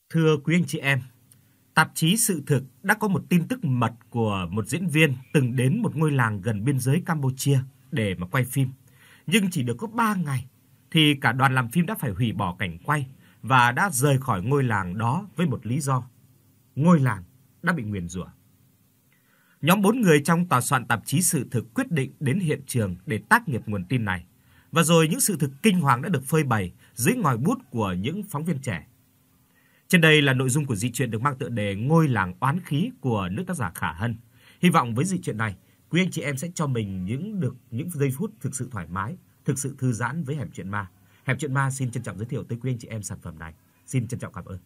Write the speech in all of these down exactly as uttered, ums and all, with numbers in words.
Thưa quý anh chị em, tạp chí Sự Thực đã có một tin tức mật của một diễn viên từng đến một ngôi làng gần biên giới Campuchia để mà quay phim. Nhưng chỉ được có ba ngày thì cả đoàn làm phim đã phải hủy bỏ cảnh quay và đã rời khỏi ngôi làng đó với một lý do: ngôi làng đã bị nguyền rủa. Nhóm bốn người trong tòa soạn tạp chí Sự Thực quyết định đến hiện trường để tác nghiệp nguồn tin này. Và rồi những sự thực kinh hoàng đã được phơi bày dưới ngòi bút của những phóng viên trẻ. Trên đây là nội dung của dị truyện được mang tựa đề Ngôi làng oán khí của nữ tác giả Khả Hân. Hy vọng với dị truyện này, quý anh chị em sẽ cho mình những được những giây phút thực sự thoải mái, thực sự thư giãn với Hẻm Chuyện Ma. Hẻm Chuyện Ma xin trân trọng giới thiệu tới quý anh chị em sản phẩm này. Xin trân trọng cảm ơn.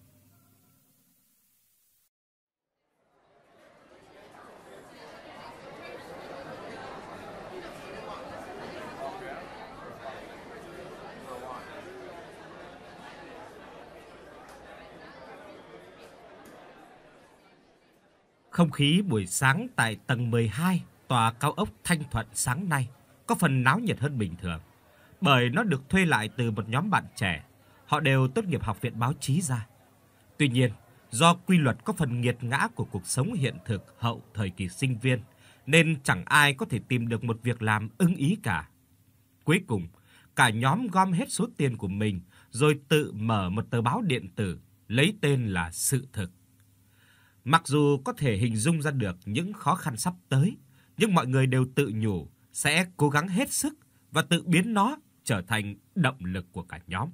Không khí buổi sáng tại tầng mười hai tòa cao ốc Thanh Thuận sáng nay có phần náo nhiệt hơn bình thường, bởi nó được thuê lại từ một nhóm bạn trẻ, họ đều tốt nghiệp học viện báo chí ra. Tuy nhiên, do quy luật có phần nghiệt ngã của cuộc sống hiện thực hậu thời kỳ sinh viên, nên chẳng ai có thể tìm được một việc làm ưng ý cả. Cuối cùng, cả nhóm gom hết số tiền của mình rồi tự mở một tờ báo điện tử lấy tên là Sự Thực. Mặc dù có thể hình dung ra được những khó khăn sắp tới, nhưng mọi người đều tự nhủ sẽ cố gắng hết sức và tự biến nó trở thành động lực của cả nhóm.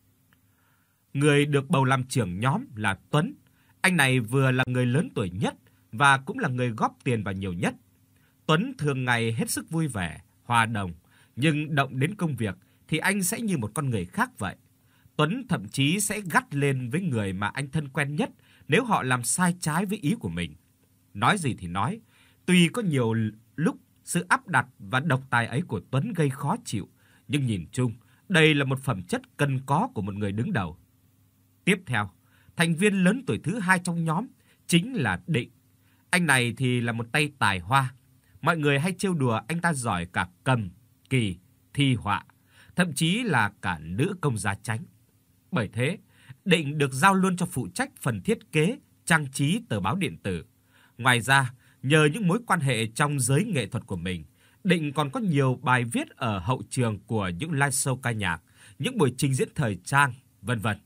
Người được bầu làm trưởng nhóm là Tuấn. Anh này vừa là người lớn tuổi nhất và cũng là người góp tiền vào nhiều nhất. Tuấn thường ngày hết sức vui vẻ, hòa đồng, nhưng động đến công việc thì anh sẽ như một con người khác vậy. Tuấn thậm chí sẽ gắt lên với người mà anh thân quen nhất nếu họ làm sai trái với ý của mình. Nói gì thì nói, tuy có nhiều lúc sự áp đặt và độc tài ấy của Tuấn gây khó chịu, nhưng nhìn chung, đây là một phẩm chất cần có của một người đứng đầu. Tiếp theo, thành viên lớn tuổi thứ hai trong nhóm chính là Định. Anh này thì là một tay tài hoa. Mọi người hay trêu đùa anh ta giỏi cả cầm, kỳ, thi họa, thậm chí là cả nữ công gia chánh. Bởi thế, Định được giao luôn cho phụ trách phần thiết kế, trang trí tờ báo điện tử. Ngoài ra, nhờ những mối quan hệ trong giới nghệ thuật của mình, Định còn có nhiều bài viết ở hậu trường của những live show ca nhạc, những buổi trình diễn thời trang, vân vân.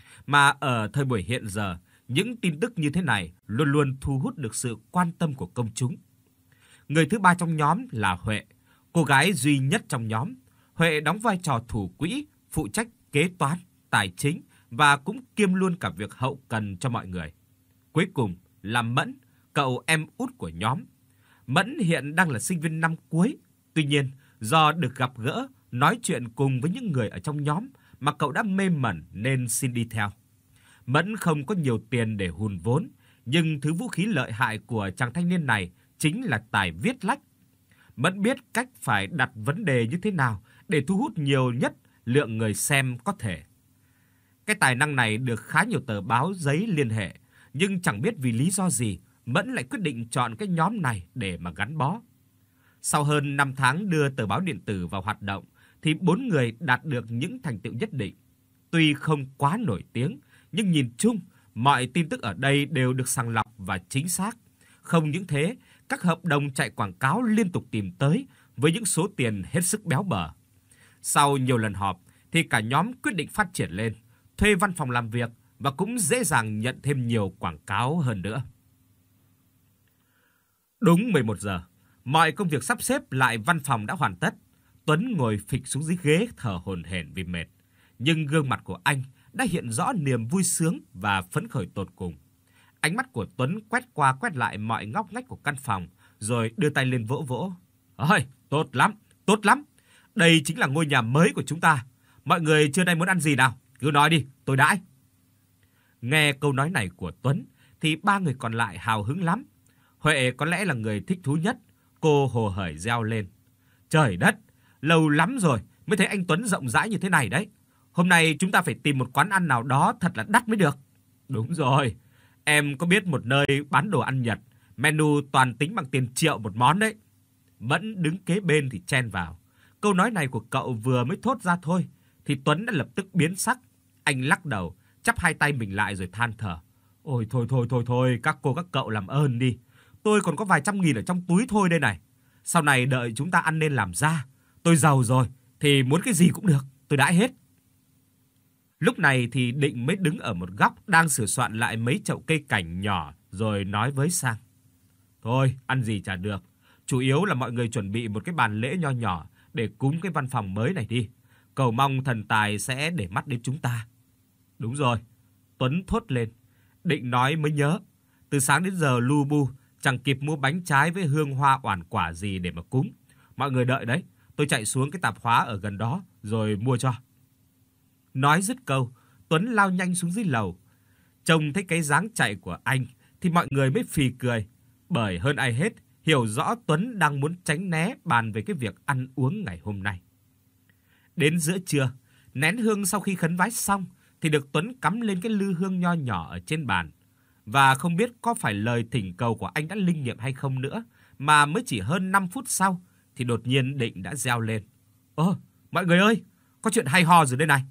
Mà ở thời buổi hiện giờ, những tin tức như thế này luôn luôn thu hút được sự quan tâm của công chúng. Người thứ ba trong nhóm là Huệ, cô gái duy nhất trong nhóm. Huệ đóng vai trò thủ quỹ, phụ trách kế toán, tài chính và cũng kiêm luôn cả việc hậu cần cho mọi người. Cuối cùng là Mẫn, cậu em út của nhóm. Mẫn hiện đang là sinh viên năm cuối, tuy nhiên do được gặp gỡ, nói chuyện cùng với những người ở trong nhóm mà cậu đã mê mẩn nên xin đi theo. Mẫn không có nhiều tiền để hùn vốn, nhưng thứ vũ khí lợi hại của chàng thanh niên này chính là tài viết lách. Mẫn biết cách phải đặt vấn đề như thế nào để thu hút nhiều nhất lượng người xem có thể. Cái tài năng này được khá nhiều tờ báo giấy liên hệ, nhưng chẳng biết vì lý do gì, Mẫn lại quyết định chọn cái nhóm này để mà gắn bó. Sau hơn năm tháng đưa tờ báo điện tử vào hoạt động, thì bốn người đạt được những thành tựu nhất định. Tuy không quá nổi tiếng, nhưng nhìn chung, mọi tin tức ở đây đều được sàng lọc và chính xác. Không những thế, các hợp đồng chạy quảng cáo liên tục tìm tới với những số tiền hết sức béo bở. Sau nhiều lần họp, thì cả nhóm quyết định phát triển lên, thuê văn phòng làm việc và cũng dễ dàng nhận thêm nhiều quảng cáo hơn nữa. Đúng mười một giờ, mọi công việc sắp xếp lại văn phòng đã hoàn tất. Tuấn ngồi phịch xuống dưới ghế thở hổn hển vì mệt, nhưng gương mặt của anh đã hiện rõ niềm vui sướng và phấn khởi tột cùng. Ánh mắt của Tuấn quét qua quét lại mọi ngóc ngách của căn phòng, rồi đưa tay lên vỗ vỗ. "Ôi, tốt lắm, tốt lắm. Đây chính là ngôi nhà mới của chúng ta. Mọi người trưa nay muốn ăn gì nào? Cứ nói đi, tôi đãi." Nghe câu nói này của Tuấn thì ba người còn lại hào hứng lắm. Huệ có lẽ là người thích thú nhất, cô hồ hởi reo lên. "Trời đất, lâu lắm rồi mới thấy anh Tuấn rộng rãi như thế này đấy. Hôm nay chúng ta phải tìm một quán ăn nào đó thật là đắt mới được." "Đúng rồi, em có biết một nơi bán đồ ăn Nhật, menu toàn tính bằng tiền triệu một món đấy." Mẫn đứng kế bên thì chen vào. Câu nói này của cậu vừa mới thốt ra thôi thì Tuấn đã lập tức biến sắc. Anh lắc đầu, chắp hai tay mình lại rồi than thở. Ôi thôi thôi thôi thôi, các cô các cậu làm ơn đi. Tôi còn có vài trăm nghìn ở trong túi thôi đây này. Sau này đợi chúng ta ăn nên làm ra. Tôi giàu rồi thì muốn cái gì cũng được, tôi đãi hết. Lúc này thì Định mới đứng ở một góc đang sửa soạn lại mấy chậu cây cảnh nhỏ rồi nói với Sang. Thôi, ăn gì chả được. Chủ yếu là mọi người chuẩn bị một cái bàn lễ nho nhỏ để cúng cái văn phòng mới này đi. Cầu mong thần tài sẽ để mắt đến chúng ta. Đúng rồi, Tuấn thốt lên. Định nói mới nhớ. Từ sáng đến giờ lu bu, chẳng kịp mua bánh trái với hương hoa oản quả gì để mà cúng. Mọi người đợi đấy, tôi chạy xuống cái tạp hóa ở gần đó rồi mua cho. Nói dứt câu, Tuấn lao nhanh xuống dưới lầu. Trông thấy cái dáng chạy của anh thì mọi người mới phì cười, bởi hơn ai hết hiểu rõ Tuấn đang muốn tránh né bàn về cái việc ăn uống ngày hôm nay. Đến giữa trưa, nén hương sau khi khấn vái xong thì được Tuấn cắm lên cái lư hương nho nhỏ ở trên bàn. Và không biết có phải lời thỉnh cầu của anh đã linh nghiệm hay không nữa, mà mới chỉ hơn năm phút sau thì đột nhiên Định đã reo lên. Ơ, mọi người ơi, có chuyện hay ho rồi đây này.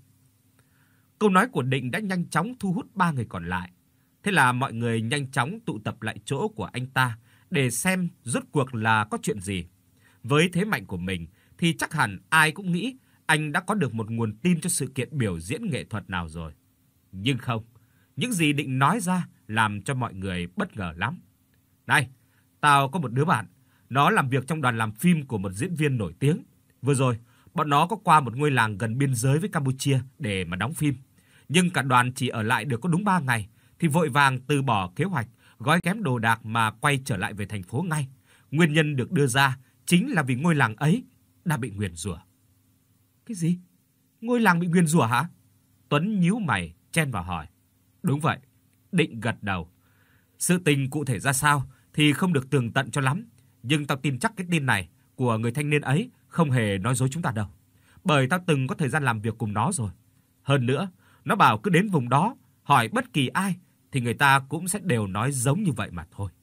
Câu nói của Định đã nhanh chóng thu hút ba người còn lại. Thế là mọi người nhanh chóng tụ tập lại chỗ của anh ta để xem rốt cuộc là có chuyện gì. Với thế mạnh của mình thì chắc hẳn ai cũng nghĩ anh đã có được một nguồn tin cho sự kiện biểu diễn nghệ thuật nào rồi. Nhưng không, những gì Định nói ra làm cho mọi người bất ngờ lắm. Này, tao có một đứa bạn, nó làm việc trong đoàn làm phim của một diễn viên nổi tiếng. Vừa rồi, bọn nó có qua một ngôi làng gần biên giới với Campuchia để mà đóng phim. Nhưng cả đoàn chỉ ở lại được có đúng ba ngày thì vội vàng từ bỏ kế hoạch, gói ghém đồ đạc mà quay trở lại về thành phố ngay. Nguyên nhân được đưa ra chính là vì ngôi làng ấy đã bị nguyền rủa. Cái gì? Ngôi làng bị nguyền rủa hả? Tuấn nhíu mày chen vào hỏi. Đúng vậy, Định gật đầu. Sự tình cụ thể ra sao thì không được tường tận cho lắm, nhưng tao tin chắc cái tin này của người thanh niên ấy không hề nói dối chúng ta đâu. Bởi tao từng có thời gian làm việc cùng nó rồi. Hơn nữa, nó bảo cứ đến vùng đó hỏi bất kỳ ai thì người ta cũng sẽ đều nói giống như vậy mà thôi.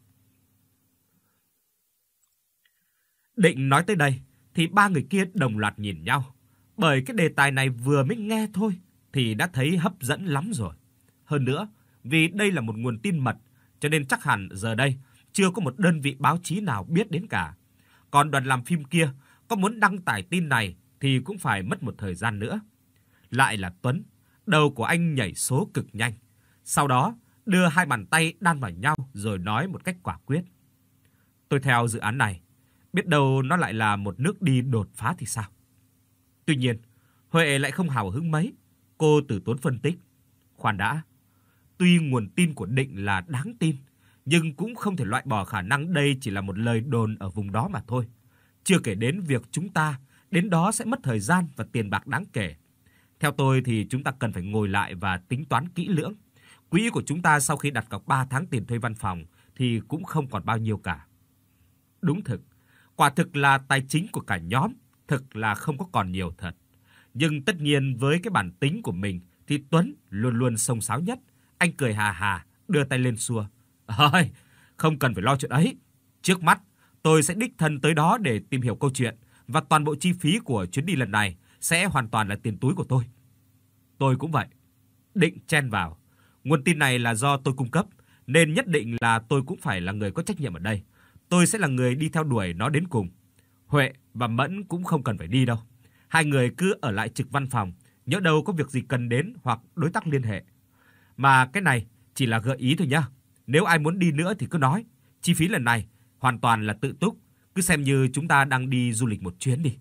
Định nói tới đây thì ba người kia đồng loạt nhìn nhau, bởi cái đề tài này vừa mới nghe thôi thì đã thấy hấp dẫn lắm rồi. Hơn nữa, vì đây là một nguồn tin mật cho nên chắc hẳn giờ đây chưa có một đơn vị báo chí nào biết đến cả. Còn đoàn làm phim kia có muốn đăng tải tin này thì cũng phải mất một thời gian nữa. Lại là Tuấn, đầu của anh nhảy số cực nhanh. Sau đó, đưa hai bàn tay đan vào nhau rồi nói một cách quả quyết. Tôi theo dự án này, biết đâu nó lại là một nước đi đột phá thì sao? Tuy nhiên, Huệ lại không hào hứng mấy. Cô từ tốn phân tích. Khoan đã, tuy nguồn tin của Định là đáng tin, nhưng cũng không thể loại bỏ khả năng đây chỉ là một lời đồn ở vùng đó mà thôi. Chưa kể đến việc chúng ta đến đó sẽ mất thời gian và tiền bạc đáng kể. Theo tôi thì chúng ta cần phải ngồi lại và tính toán kỹ lưỡng. Quỹ của chúng ta sau khi đặt cọc ba tháng tiền thuê văn phòng thì cũng không còn bao nhiêu cả. Đúng thực, quả thực là tài chính của cả nhóm thực là không có còn nhiều thật. Nhưng tất nhiên với cái bản tính của mình thì Tuấn luôn luôn xông xáo nhất. Anh cười hà hà, đưa tay lên xua. Ơi, không cần phải lo chuyện ấy. Trước mắt, tôi sẽ đích thân tới đó để tìm hiểu câu chuyện, và toàn bộ chi phí của chuyến đi lần này sẽ hoàn toàn là tiền túi của tôi. Tôi cũng vậy. Định chen vào. Nguồn tin này là do tôi cung cấp, nên nhất định là tôi cũng phải là người có trách nhiệm ở đây. Tôi sẽ là người đi theo đuổi nó đến cùng. Huệ và Mẫn cũng không cần phải đi đâu. Hai người cứ ở lại trực văn phòng, nhỡ đâu có việc gì cần đến hoặc đối tác liên hệ. Mà cái này chỉ là gợi ý thôi nhá. Nếu ai muốn đi nữa thì cứ nói. Chi phí lần này hoàn toàn là tự túc, cứ xem như chúng ta đang đi du lịch một chuyến đi.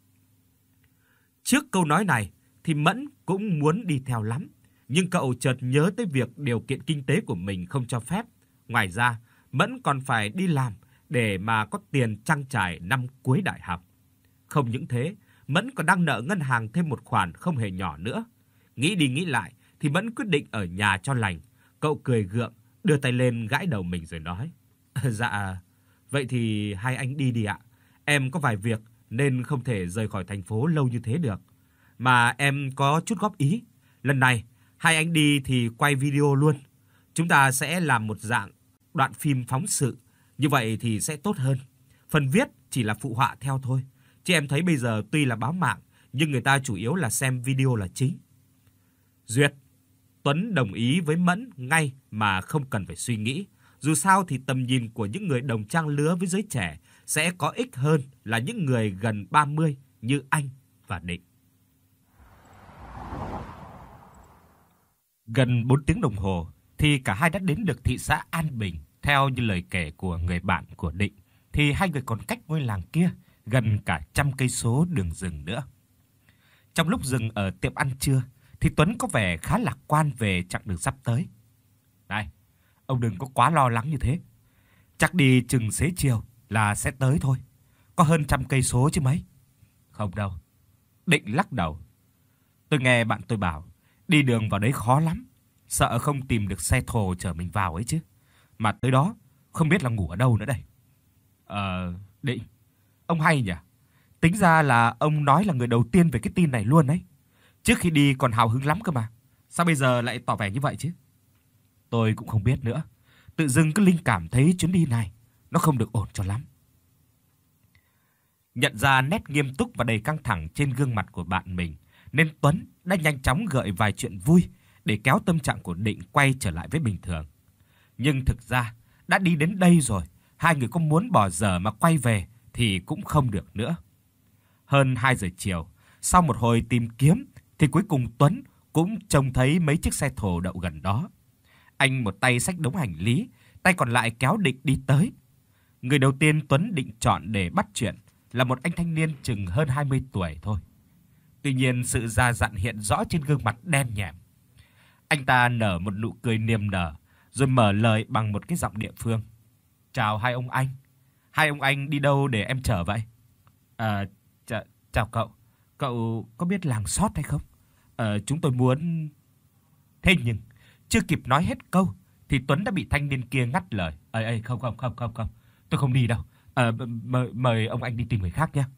Trước câu nói này thì Mẫn cũng muốn đi theo lắm, nhưng cậu chợt nhớ tới việc điều kiện kinh tế của mình không cho phép. Ngoài ra, Mẫn còn phải đi làm để mà có tiền trang trải năm cuối đại học. Không những thế, Mẫn còn đang nợ ngân hàng thêm một khoản không hề nhỏ nữa. Nghĩ đi nghĩ lại thì Mẫn quyết định ở nhà cho lành. Cậu cười gượng, đưa tay lên gãi đầu mình rồi nói. Dạ, vậy thì hai anh đi đi ạ. Em có vài việc nên không thể rời khỏi thành phố lâu như thế được. Mà em có chút góp ý. Lần này, hai anh đi thì quay video luôn. Chúng ta sẽ làm một dạng đoạn phim phóng sự. Như vậy thì sẽ tốt hơn. Phần viết chỉ là phụ họa theo thôi. Chứ em thấy bây giờ tuy là báo mạng, nhưng người ta chủ yếu là xem video là chính. Duyệt, Tuấn đồng ý với Mẫn ngay mà không cần phải suy nghĩ. Dù sao thì tầm nhìn của những người đồng trang lứa với giới trẻ sẽ có ích hơn là những người gần ba mươi như anh và Định. Gần bốn tiếng đồng hồ thì cả hai đã đến được thị xã An Bình. Theo như lời kể của người bạn của Định thì hai người còn cách ngôi làng kia gần cả trăm cây số đường rừng nữa. Trong lúc dừng ở tiệm ăn trưa thì Tuấn có vẻ khá lạc quan về chặng đường sắp tới. "Này, ông đừng có quá lo lắng như thế. Chắc đi chừng xế chiều là sẽ tới thôi. Có hơn trăm cây số chứ mấy." "Không đâu." Định lắc đầu. "Tôi nghe bạn tôi bảo đi đường vào đấy khó lắm, sợ không tìm được xe thồ chở mình vào ấy chứ. Mà tới đó không biết là ngủ ở đâu nữa đây." "Ờ, Định, ông hay nhỉ. Tính ra là ông nói là người đầu tiên về cái tin này luôn đấy. Trước khi đi còn hào hứng lắm cơ mà. Sao bây giờ lại tỏ vẻ như vậy chứ?" "Tôi cũng không biết nữa. Tự dưng cứ linh cảm thấy chuyến đi này nó không được ổn cho lắm." Nhận ra nét nghiêm túc và đầy căng thẳng trên gương mặt của bạn mình, nên Tuấn đã nhanh chóng gợi vài chuyện vui để kéo tâm trạng của Định quay trở lại với bình thường. Nhưng thực ra, đã đi đến đây rồi, hai người có muốn bỏ dở mà quay về thì cũng không được nữa. Hơn hai giờ chiều, sau một hồi tìm kiếm thì cuối cùng Tuấn cũng trông thấy mấy chiếc xe thồ đậu gần đó. Anh một tay xách đống hành lý, tay còn lại kéo Định đi tới. Người đầu tiên Tuấn định chọn để bắt chuyện là một anh thanh niên chừng hơn hai mươi tuổi thôi. Tuy nhiên sự già dặn hiện rõ trên gương mặt đen nhẻm. Anh ta nở một nụ cười niềm nở, rồi mở lời bằng một cái giọng địa phương. "Chào hai ông anh. Hai ông anh đi đâu để em chở vậy?" "À, ch chào cậu. Cậu có biết làng Sót hay không? Ờ, chúng tôi muốn..." Thế nhưng, chưa kịp nói hết câu thì Tuấn đã bị thanh niên kia ngắt lời. "Ê ê không không không không không, tôi không đi đâu. Ờ, mời mời ông anh đi tìm người khác nhé."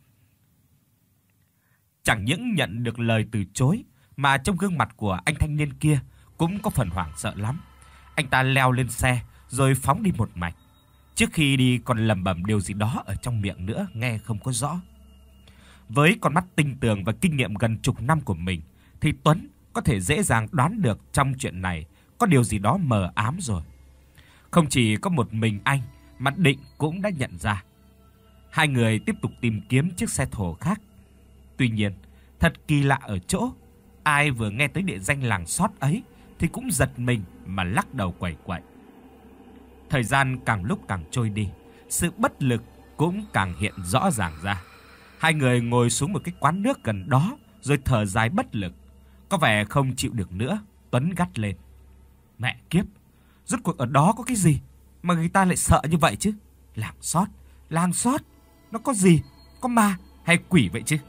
Chẳng những nhận được lời từ chối mà trong gương mặt của anh thanh niên kia cũng có phần hoảng sợ lắm. Anh ta leo lên xe rồi phóng đi một mạch. Trước khi đi còn lẩm bẩm điều gì đó ở trong miệng nữa, nghe không có rõ. Với con mắt tinh tường và kinh nghiệm gần chục năm của mình thì Tuấn có thể dễ dàng đoán được trong chuyện này có điều gì đó mờ ám rồi. Không chỉ có một mình anh mà Định cũng đã nhận ra. Hai người tiếp tục tìm kiếm chiếc xe thồ khác. Tuy nhiên, thật kỳ lạ ở chỗ, ai vừa nghe tới địa danh làng Sót ấy thì cũng giật mình mà lắc đầu quẩy quậy. Thời gian càng lúc càng trôi đi, sự bất lực cũng càng hiện rõ ràng ra. Hai người ngồi xuống một cái quán nước gần đó rồi thở dài bất lực. Có vẻ không chịu được nữa, Tuấn gắt lên. "Mẹ kiếp, rốt cuộc ở đó có cái gì mà người ta lại sợ như vậy chứ? Làng Sót, làng Sót, nó có gì? Có ma hay quỷ vậy chứ?"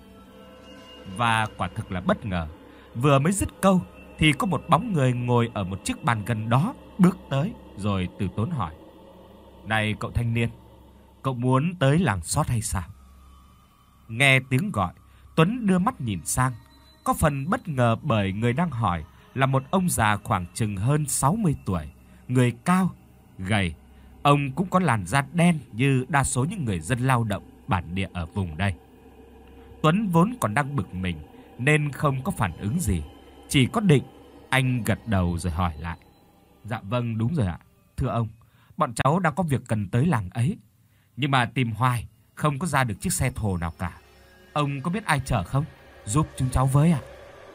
Và quả thực là bất ngờ, vừa mới dứt câu thì có một bóng người ngồi ở một chiếc bàn gần đó bước tới rồi từ tốn hỏi. "Này cậu thanh niên, cậu muốn tới làng Sót hay sao?" Nghe tiếng gọi, Tuấn đưa mắt nhìn sang, có phần bất ngờ bởi người đang hỏi là một ông già khoảng chừng hơn sáu mươi tuổi, người cao, gầy. Ông cũng có làn da đen như đa số những người dân lao động bản địa ở vùng đây. Tuấn vốn còn đang bực mình nên không có phản ứng gì, chỉ có Định. Anh gật đầu rồi hỏi lại. "Dạ vâng, đúng rồi ạ. Thưa ông, bọn cháu đang có việc cần tới làng ấy, nhưng mà tìm hoài không có ra được chiếc xe thồ nào cả. Ông có biết ai chở không? Giúp chúng cháu với ạ."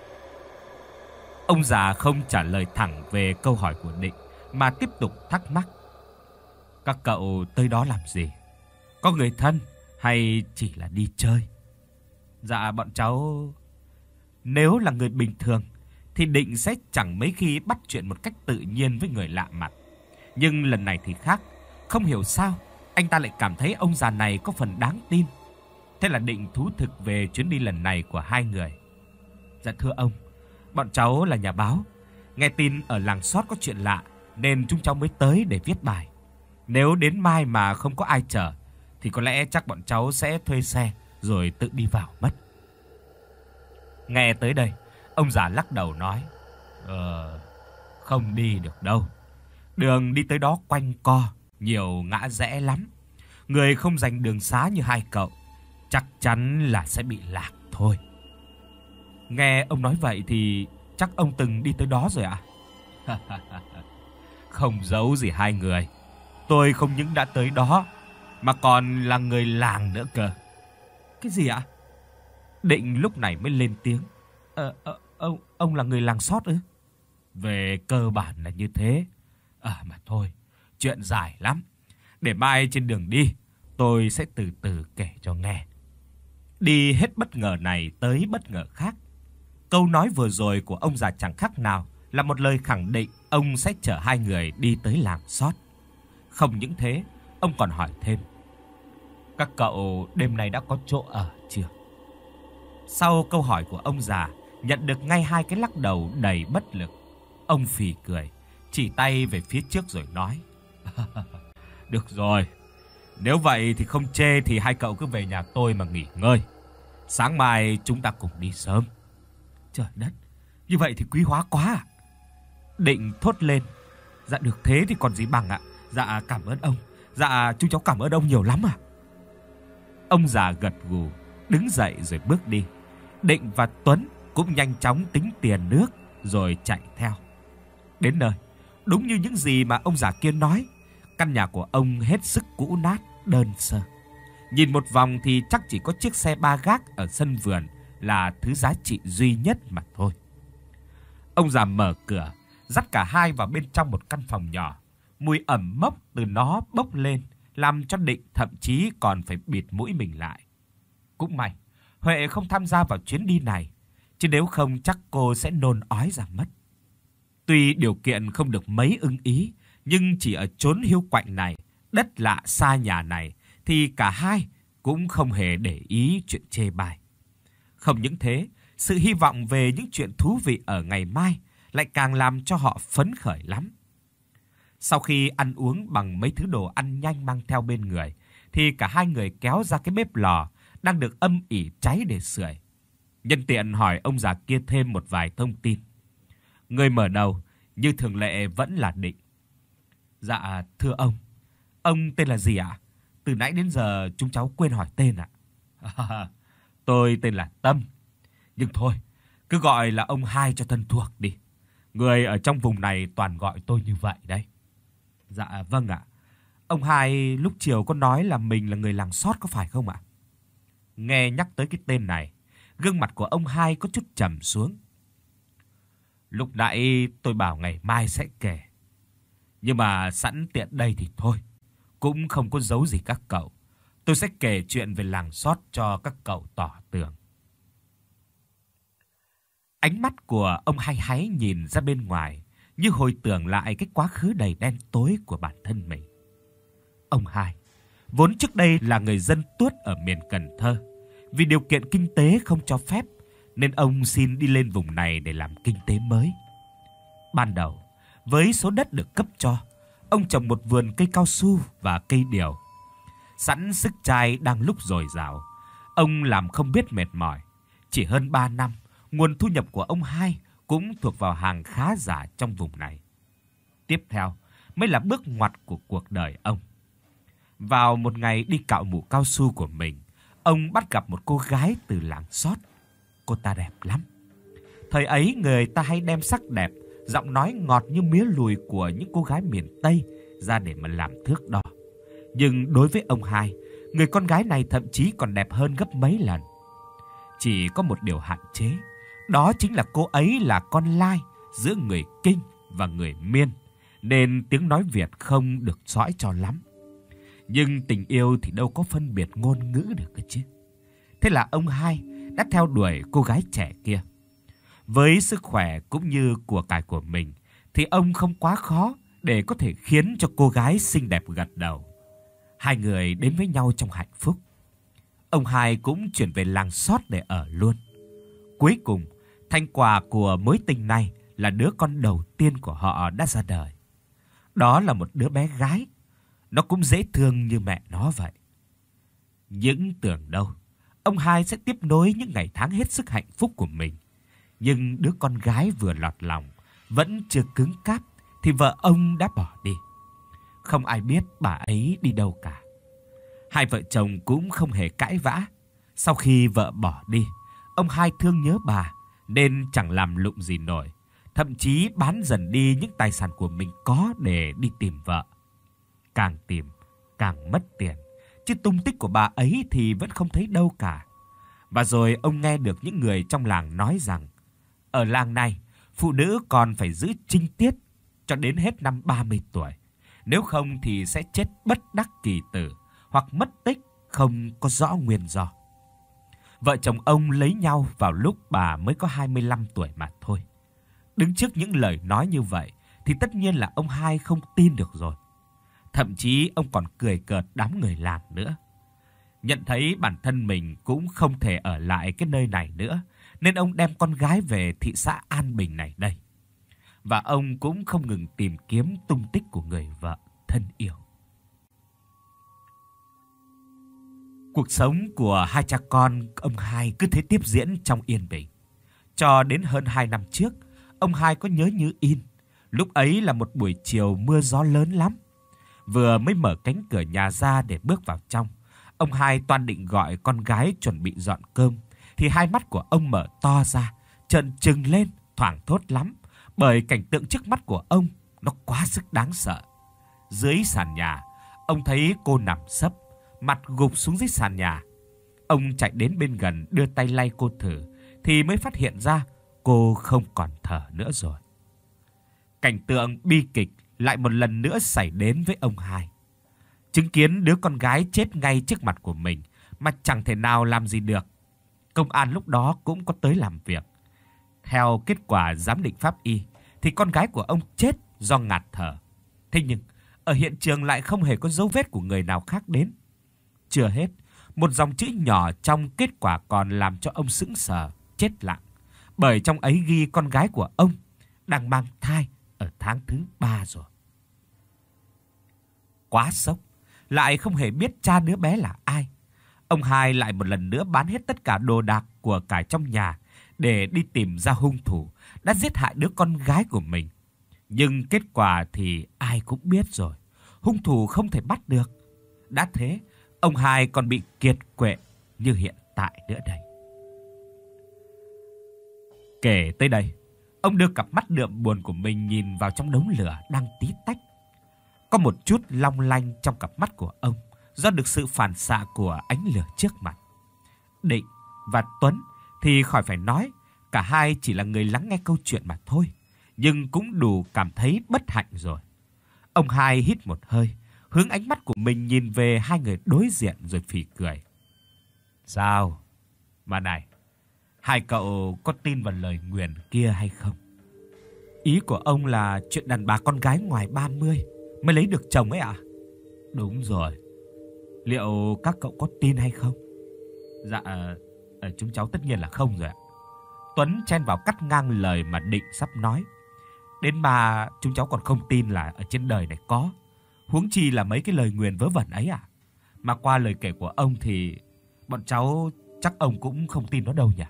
Ông già không trả lời thẳng về câu hỏi của Định mà tiếp tục thắc mắc. "Các cậu tới đó làm gì? Có người thân hay chỉ là đi chơi?" "Dạ bọn cháu..." Nếu là người bình thường thì Định sẽ chẳng mấy khi bắt chuyện một cách tự nhiên với người lạ mặt. Nhưng lần này thì khác, không hiểu sao anh ta lại cảm thấy ông già này có phần đáng tin. Thế là Định thú thực về chuyến đi lần này của hai người. "Dạ thưa ông, bọn cháu là nhà báo, nghe tin ở làng Sót có chuyện lạ nên chúng cháu mới tới để viết bài. Nếu đến mai mà không có ai chở thì có lẽ chắc bọn cháu sẽ thuê xe rồi tự đi vào mất." Nghe tới đây, ông già lắc đầu nói. Ờ, không đi được đâu. Đường đi tới đó quanh co, nhiều ngã rẽ lắm. Người không dành đường xá như hai cậu chắc chắn là sẽ bị lạc thôi." Nghe ông nói vậy thì chắc ông từng đi tới đó rồi ạ? Không giấu gì hai người, tôi không những đã tới đó mà còn là người làng nữa cơ. Cái gì ạ? Định lúc này mới lên tiếng. Ờ, ờ ông ông là người làng Sót ư? Về cơ bản là như thế. À mà thôi, chuyện dài lắm. Để mai trên đường đi, tôi sẽ từ từ kể cho nghe. Đi hết bất ngờ này tới bất ngờ khác. Câu nói vừa rồi của ông già chẳng khác nào là một lời khẳng định ông sẽ chở hai người đi tới làng Sót. Không những thế, ông còn hỏi thêm: các cậu đêm nay đã có chỗ ở chưa? Sau câu hỏi của ông già, nhận được ngay hai cái lắc đầu đầy bất lực. Ông phì cười, chỉ tay về phía trước rồi nói: được rồi, nếu vậy thì không chê thì hai cậu cứ về nhà tôi mà nghỉ ngơi. Sáng mai chúng ta cùng đi sớm. Trời đất, như vậy thì quý hóa quá à. Định thốt lên: dạ được thế thì còn gì bằng ạ. Dạ cảm ơn ông. Dạ chúng cháu cảm ơn ông nhiều lắm ạ. Ông già gật gù, đứng dậy rồi bước đi. Định và Tuấn cũng nhanh chóng tính tiền nước rồi chạy theo. Đến nơi, đúng như những gì mà ông già kia nói, căn nhà của ông hết sức cũ nát, đơn sơ. Nhìn một vòng thì chắc chỉ có chiếc xe ba gác ở sân vườn là thứ giá trị duy nhất mà thôi. Ông già mở cửa, dắt cả hai vào bên trong một căn phòng nhỏ. Mùi ẩm mốc từ nó bốc lên, làm cho Định thậm chí còn phải bịt mũi mình lại. Cũng may Huệ không tham gia vào chuyến đi này, chứ nếu không chắc cô sẽ nôn ói ra mất. Tuy điều kiện không được mấy ưng ý, nhưng chỉ ở chốn hiu quạnh này, đất lạ xa nhà này, thì cả hai cũng không hề để ý chuyện chê bai. Không những thế, sự hy vọng về những chuyện thú vị ở ngày mai lại càng làm cho họ phấn khởi lắm. Sau khi ăn uống bằng mấy thứ đồ ăn nhanh mang theo bên người, thì cả hai người kéo ra cái bếp lò đang được âm ỉ cháy để sưởi. Nhân tiện hỏi ông già kia thêm một vài thông tin. Người mở đầu như thường lệ vẫn là Định. Dạ thưa ông, ông tên là gì ạ? Từ nãy đến giờ chúng cháu quên hỏi tên ạ. À, tôi tên là Tâm. Nhưng thôi, cứ gọi là ông Hai cho thân thuộc đi. Người ở trong vùng này toàn gọi tôi như vậy đấy. Dạ vâng ạ. Ông Hai lúc chiều có nói là mình là người làng Sót có phải không ạ? Nghe nhắc tới cái tên này, gương mặt của ông Hai có chút trầm xuống. Lúc nãy tôi bảo ngày mai sẽ kể, nhưng mà sẵn tiện đây thì thôi, cũng không có giấu gì các cậu. Tôi sẽ kể chuyện về làng Sót cho các cậu tỏ tường. Ánh mắt của ông Hai Háy nhìn ra bên ngoài, như hồi tưởng lại cái quá khứ đầy đen tối của bản thân mình. Ông Hai vốn trước đây là người dân tuốt ở miền Cần Thơ. Vì điều kiện kinh tế không cho phép, nên ông xin đi lên vùng này để làm kinh tế mới. Ban đầu, với số đất được cấp cho, ông trồng một vườn cây cao su và cây điều. Sẵn sức trai đang lúc dồi dào, ông làm không biết mệt mỏi. Chỉ hơn ba năm, nguồn thu nhập của ông Hai cũng thuộc vào hàng khá giả trong vùng này. Tiếp theo mới là bước ngoặt của cuộc đời ông. Vào một ngày đi cạo mủ cao su của mình, ông bắt gặp một cô gái từ làng Sót. Cô ta đẹp lắm. Thời ấy người ta hay đem sắc đẹp, giọng nói ngọt như mía lùi của những cô gái miền Tây ra để mà làm thước đo. Nhưng đối với ông Hai, người con gái này thậm chí còn đẹp hơn gấp mấy lần. Chỉ có một điều hạn chế, đó chính là cô ấy là con lai giữa người Kinh và người Miên, nên tiếng nói Việt không được sõi cho lắm. Nhưng tình yêu thì đâu có phân biệt ngôn ngữ được cơ chứ. Thế là ông Hai đã theo đuổi cô gái trẻ kia. Với sức khỏe cũng như của cải của mình, thì ông không quá khó để có thể khiến cho cô gái xinh đẹp gật đầu. Hai người đến với nhau trong hạnh phúc. Ông Hai cũng chuyển về làng Sót để ở luôn. Cuối cùng, thành quả của mối tình này là đứa con đầu tiên của họ đã ra đời. Đó là một đứa bé gái. Nó cũng dễ thương như mẹ nó vậy. Những tưởng đâu, ông Hai sẽ tiếp nối những ngày tháng hết sức hạnh phúc của mình. Nhưng đứa con gái vừa lọt lòng, vẫn chưa cứng cáp, thì vợ ông đã bỏ đi. Không ai biết bà ấy đi đâu cả. Hai vợ chồng cũng không hề cãi vã. Sau khi vợ bỏ đi, ông Hai thương nhớ bà, nên chẳng làm lụng gì nổi. thậm chí bán dần đi những tài sản của mình có để đi tìm vợ. Càng tìm, càng mất tiền, chứ tung tích của bà ấy thì vẫn không thấy đâu cả. Và rồi ông nghe được những người trong làng nói rằng, ở làng này, phụ nữ còn phải giữ trinh tiết cho đến hết năm ba mươi tuổi. Nếu không thì sẽ chết bất đắc kỳ tử hoặc mất tích không có rõ nguyên do. Vợ chồng ông lấy nhau vào lúc bà mới có hai mươi lăm tuổi mà thôi. Đứng trước những lời nói như vậy thì tất nhiên là ông hai không tin được rồi. Thậm chí ông còn cười cợt đám người làng nữa. Nhận thấy bản thân mình cũng không thể ở lại cái nơi này nữa, nên ông đem con gái về thị xã An Bình này đây. Và ông cũng không ngừng tìm kiếm tung tích của người vợ thân yêu. Cuộc sống của hai cha con ông hai cứ thế tiếp diễn trong yên bình. Cho đến hơn hai năm trước, ông hai có nhớ như in. Lúc ấy là một buổi chiều mưa gió lớn lắm. Vừa mới mở cánh cửa nhà ra để bước vào trong, ông hai toan định gọi con gái chuẩn bị dọn cơm, thì hai mắt của ông mở to ra, trợn trừng lên, thoảng thốt lắm, bởi cảnh tượng trước mắt của ông nó quá sức đáng sợ. Dưới sàn nhà, ông thấy cô nằm sấp, mặt gục xuống dưới sàn nhà. Ông chạy đến bên gần đưa tay lay cô thử, thì mới phát hiện ra cô không còn thở nữa rồi. Cảnh tượng bi kịch lại một lần nữa xảy đến với ông hai. Chứng kiến đứa con gái chết ngay trước mặt của mình mà chẳng thể nào làm gì được. Công an lúc đó cũng có tới làm việc. Theo kết quả giám định pháp y thì con gái của ông chết do ngạt thở. Thế nhưng ở hiện trường lại không hề có dấu vết của người nào khác đến. Chưa hết, một dòng chữ nhỏ trong kết quả còn làm cho ông sững sờ, chết lặng. Bởi trong ấy ghi con gái của ông đang mang thai ở tháng thứ ba rồi. Quá sốc, lại không hề biết cha đứa bé là ai. Ông hai lại một lần nữa bán hết tất cả đồ đạc của cải trong nhà để đi tìm ra hung thủ đã giết hại đứa con gái của mình. Nhưng kết quả thì ai cũng biết rồi, hung thủ không thể bắt được. Đã thế, ông hai còn bị kiệt quệ như hiện tại nữa đây. Kể tới đây, ông đưa cặp mắt đượm buồn của mình nhìn vào trong đống lửa đang tí tách. Có một chút long lanh trong cặp mắt của ông do được sự phản xạ của ánh lửa trước mặt. Định và Tuấn thì khỏi phải nói, cả hai chỉ là người lắng nghe câu chuyện mà thôi, nhưng cũng đủ cảm thấy bất hạnh rồi. Ông hai hít một hơi, hướng ánh mắt của mình nhìn về hai người đối diện rồi phì cười. Sao? Mà này, hai cậu có tin vào lời nguyền kia hay không? Ý của ông là chuyện đàn bà con gái ngoài ba mươi mới lấy được chồng ấy ạ? À? Đúng rồi. Liệu các cậu có tin hay không? Dạ, à, chúng cháu tất nhiên là không rồi ạ. Tuấn chen vào cắt ngang lời mà Định sắp nói. Đến mà chúng cháu còn không tin là ở trên đời này có, huống chi là mấy cái lời nguyền vớ vẩn ấy à. Mà qua lời kể của ông thì bọn cháu chắc ông cũng không tin nó đâu nhỉ.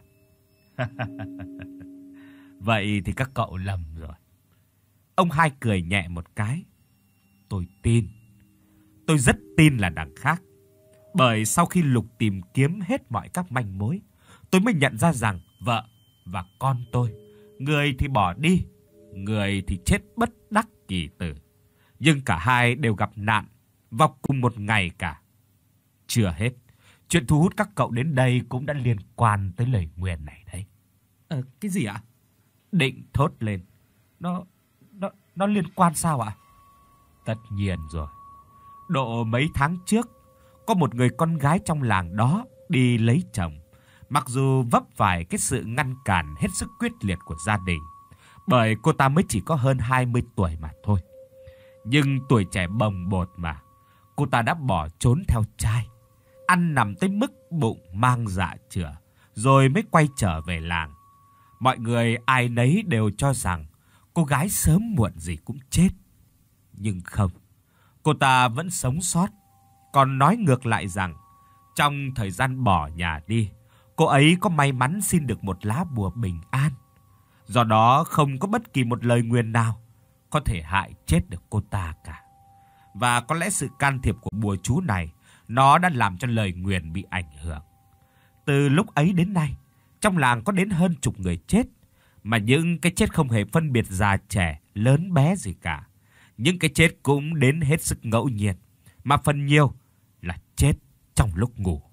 Vậy thì các cậu lầm rồi. Ông hai cười nhẹ một cái. Tôi tin. Tôi rất tin là đằng khác. Bởi sau khi lục tìm kiếm hết mọi các manh mối, tôi mới nhận ra rằng vợ và con tôi, người thì bỏ đi, người thì chết bất đắc kỳ tử. Nhưng cả hai đều gặp nạn vào cùng một ngày cả. Chưa hết, chuyện thu hút các cậu đến đây cũng đã liên quan tới lời nguyền này đấy. Ờ, cái gì ạ? Định thốt lên. Nó, nó, nó liên quan sao ạ? Tất nhiên rồi. Độ mấy tháng trước, có một người con gái trong làng đó đi lấy chồng. Mặc dù vấp phải cái sự ngăn cản hết sức quyết liệt của gia đình, bởi cô ta mới chỉ có hơn hai mươi tuổi mà thôi. Nhưng tuổi trẻ bồng bột mà, cô ta đã bỏ trốn theo trai, ăn nằm tới mức bụng mang dạ chửa, rồi mới quay trở về làng. Mọi người ai nấy đều cho rằng cô gái sớm muộn gì cũng chết. Nhưng không, cô ta vẫn sống sót, còn nói ngược lại rằng trong thời gian bỏ nhà đi, cô ấy có may mắn xin được một lá bùa bình an. Do đó không có bất kỳ một lời nguyền nào có thể hại chết được cô ta cả. Và có lẽ sự can thiệp của bùa chú này, nó đã làm cho lời nguyền bị ảnh hưởng. Từ lúc ấy đến nay, trong làng có đến hơn chục người chết, mà những cái chết không hề phân biệt già trẻ, lớn bé gì cả. Những cái chết cũng đến hết sức ngẫu nhiên, mà phần nhiều là chết trong lúc ngủ.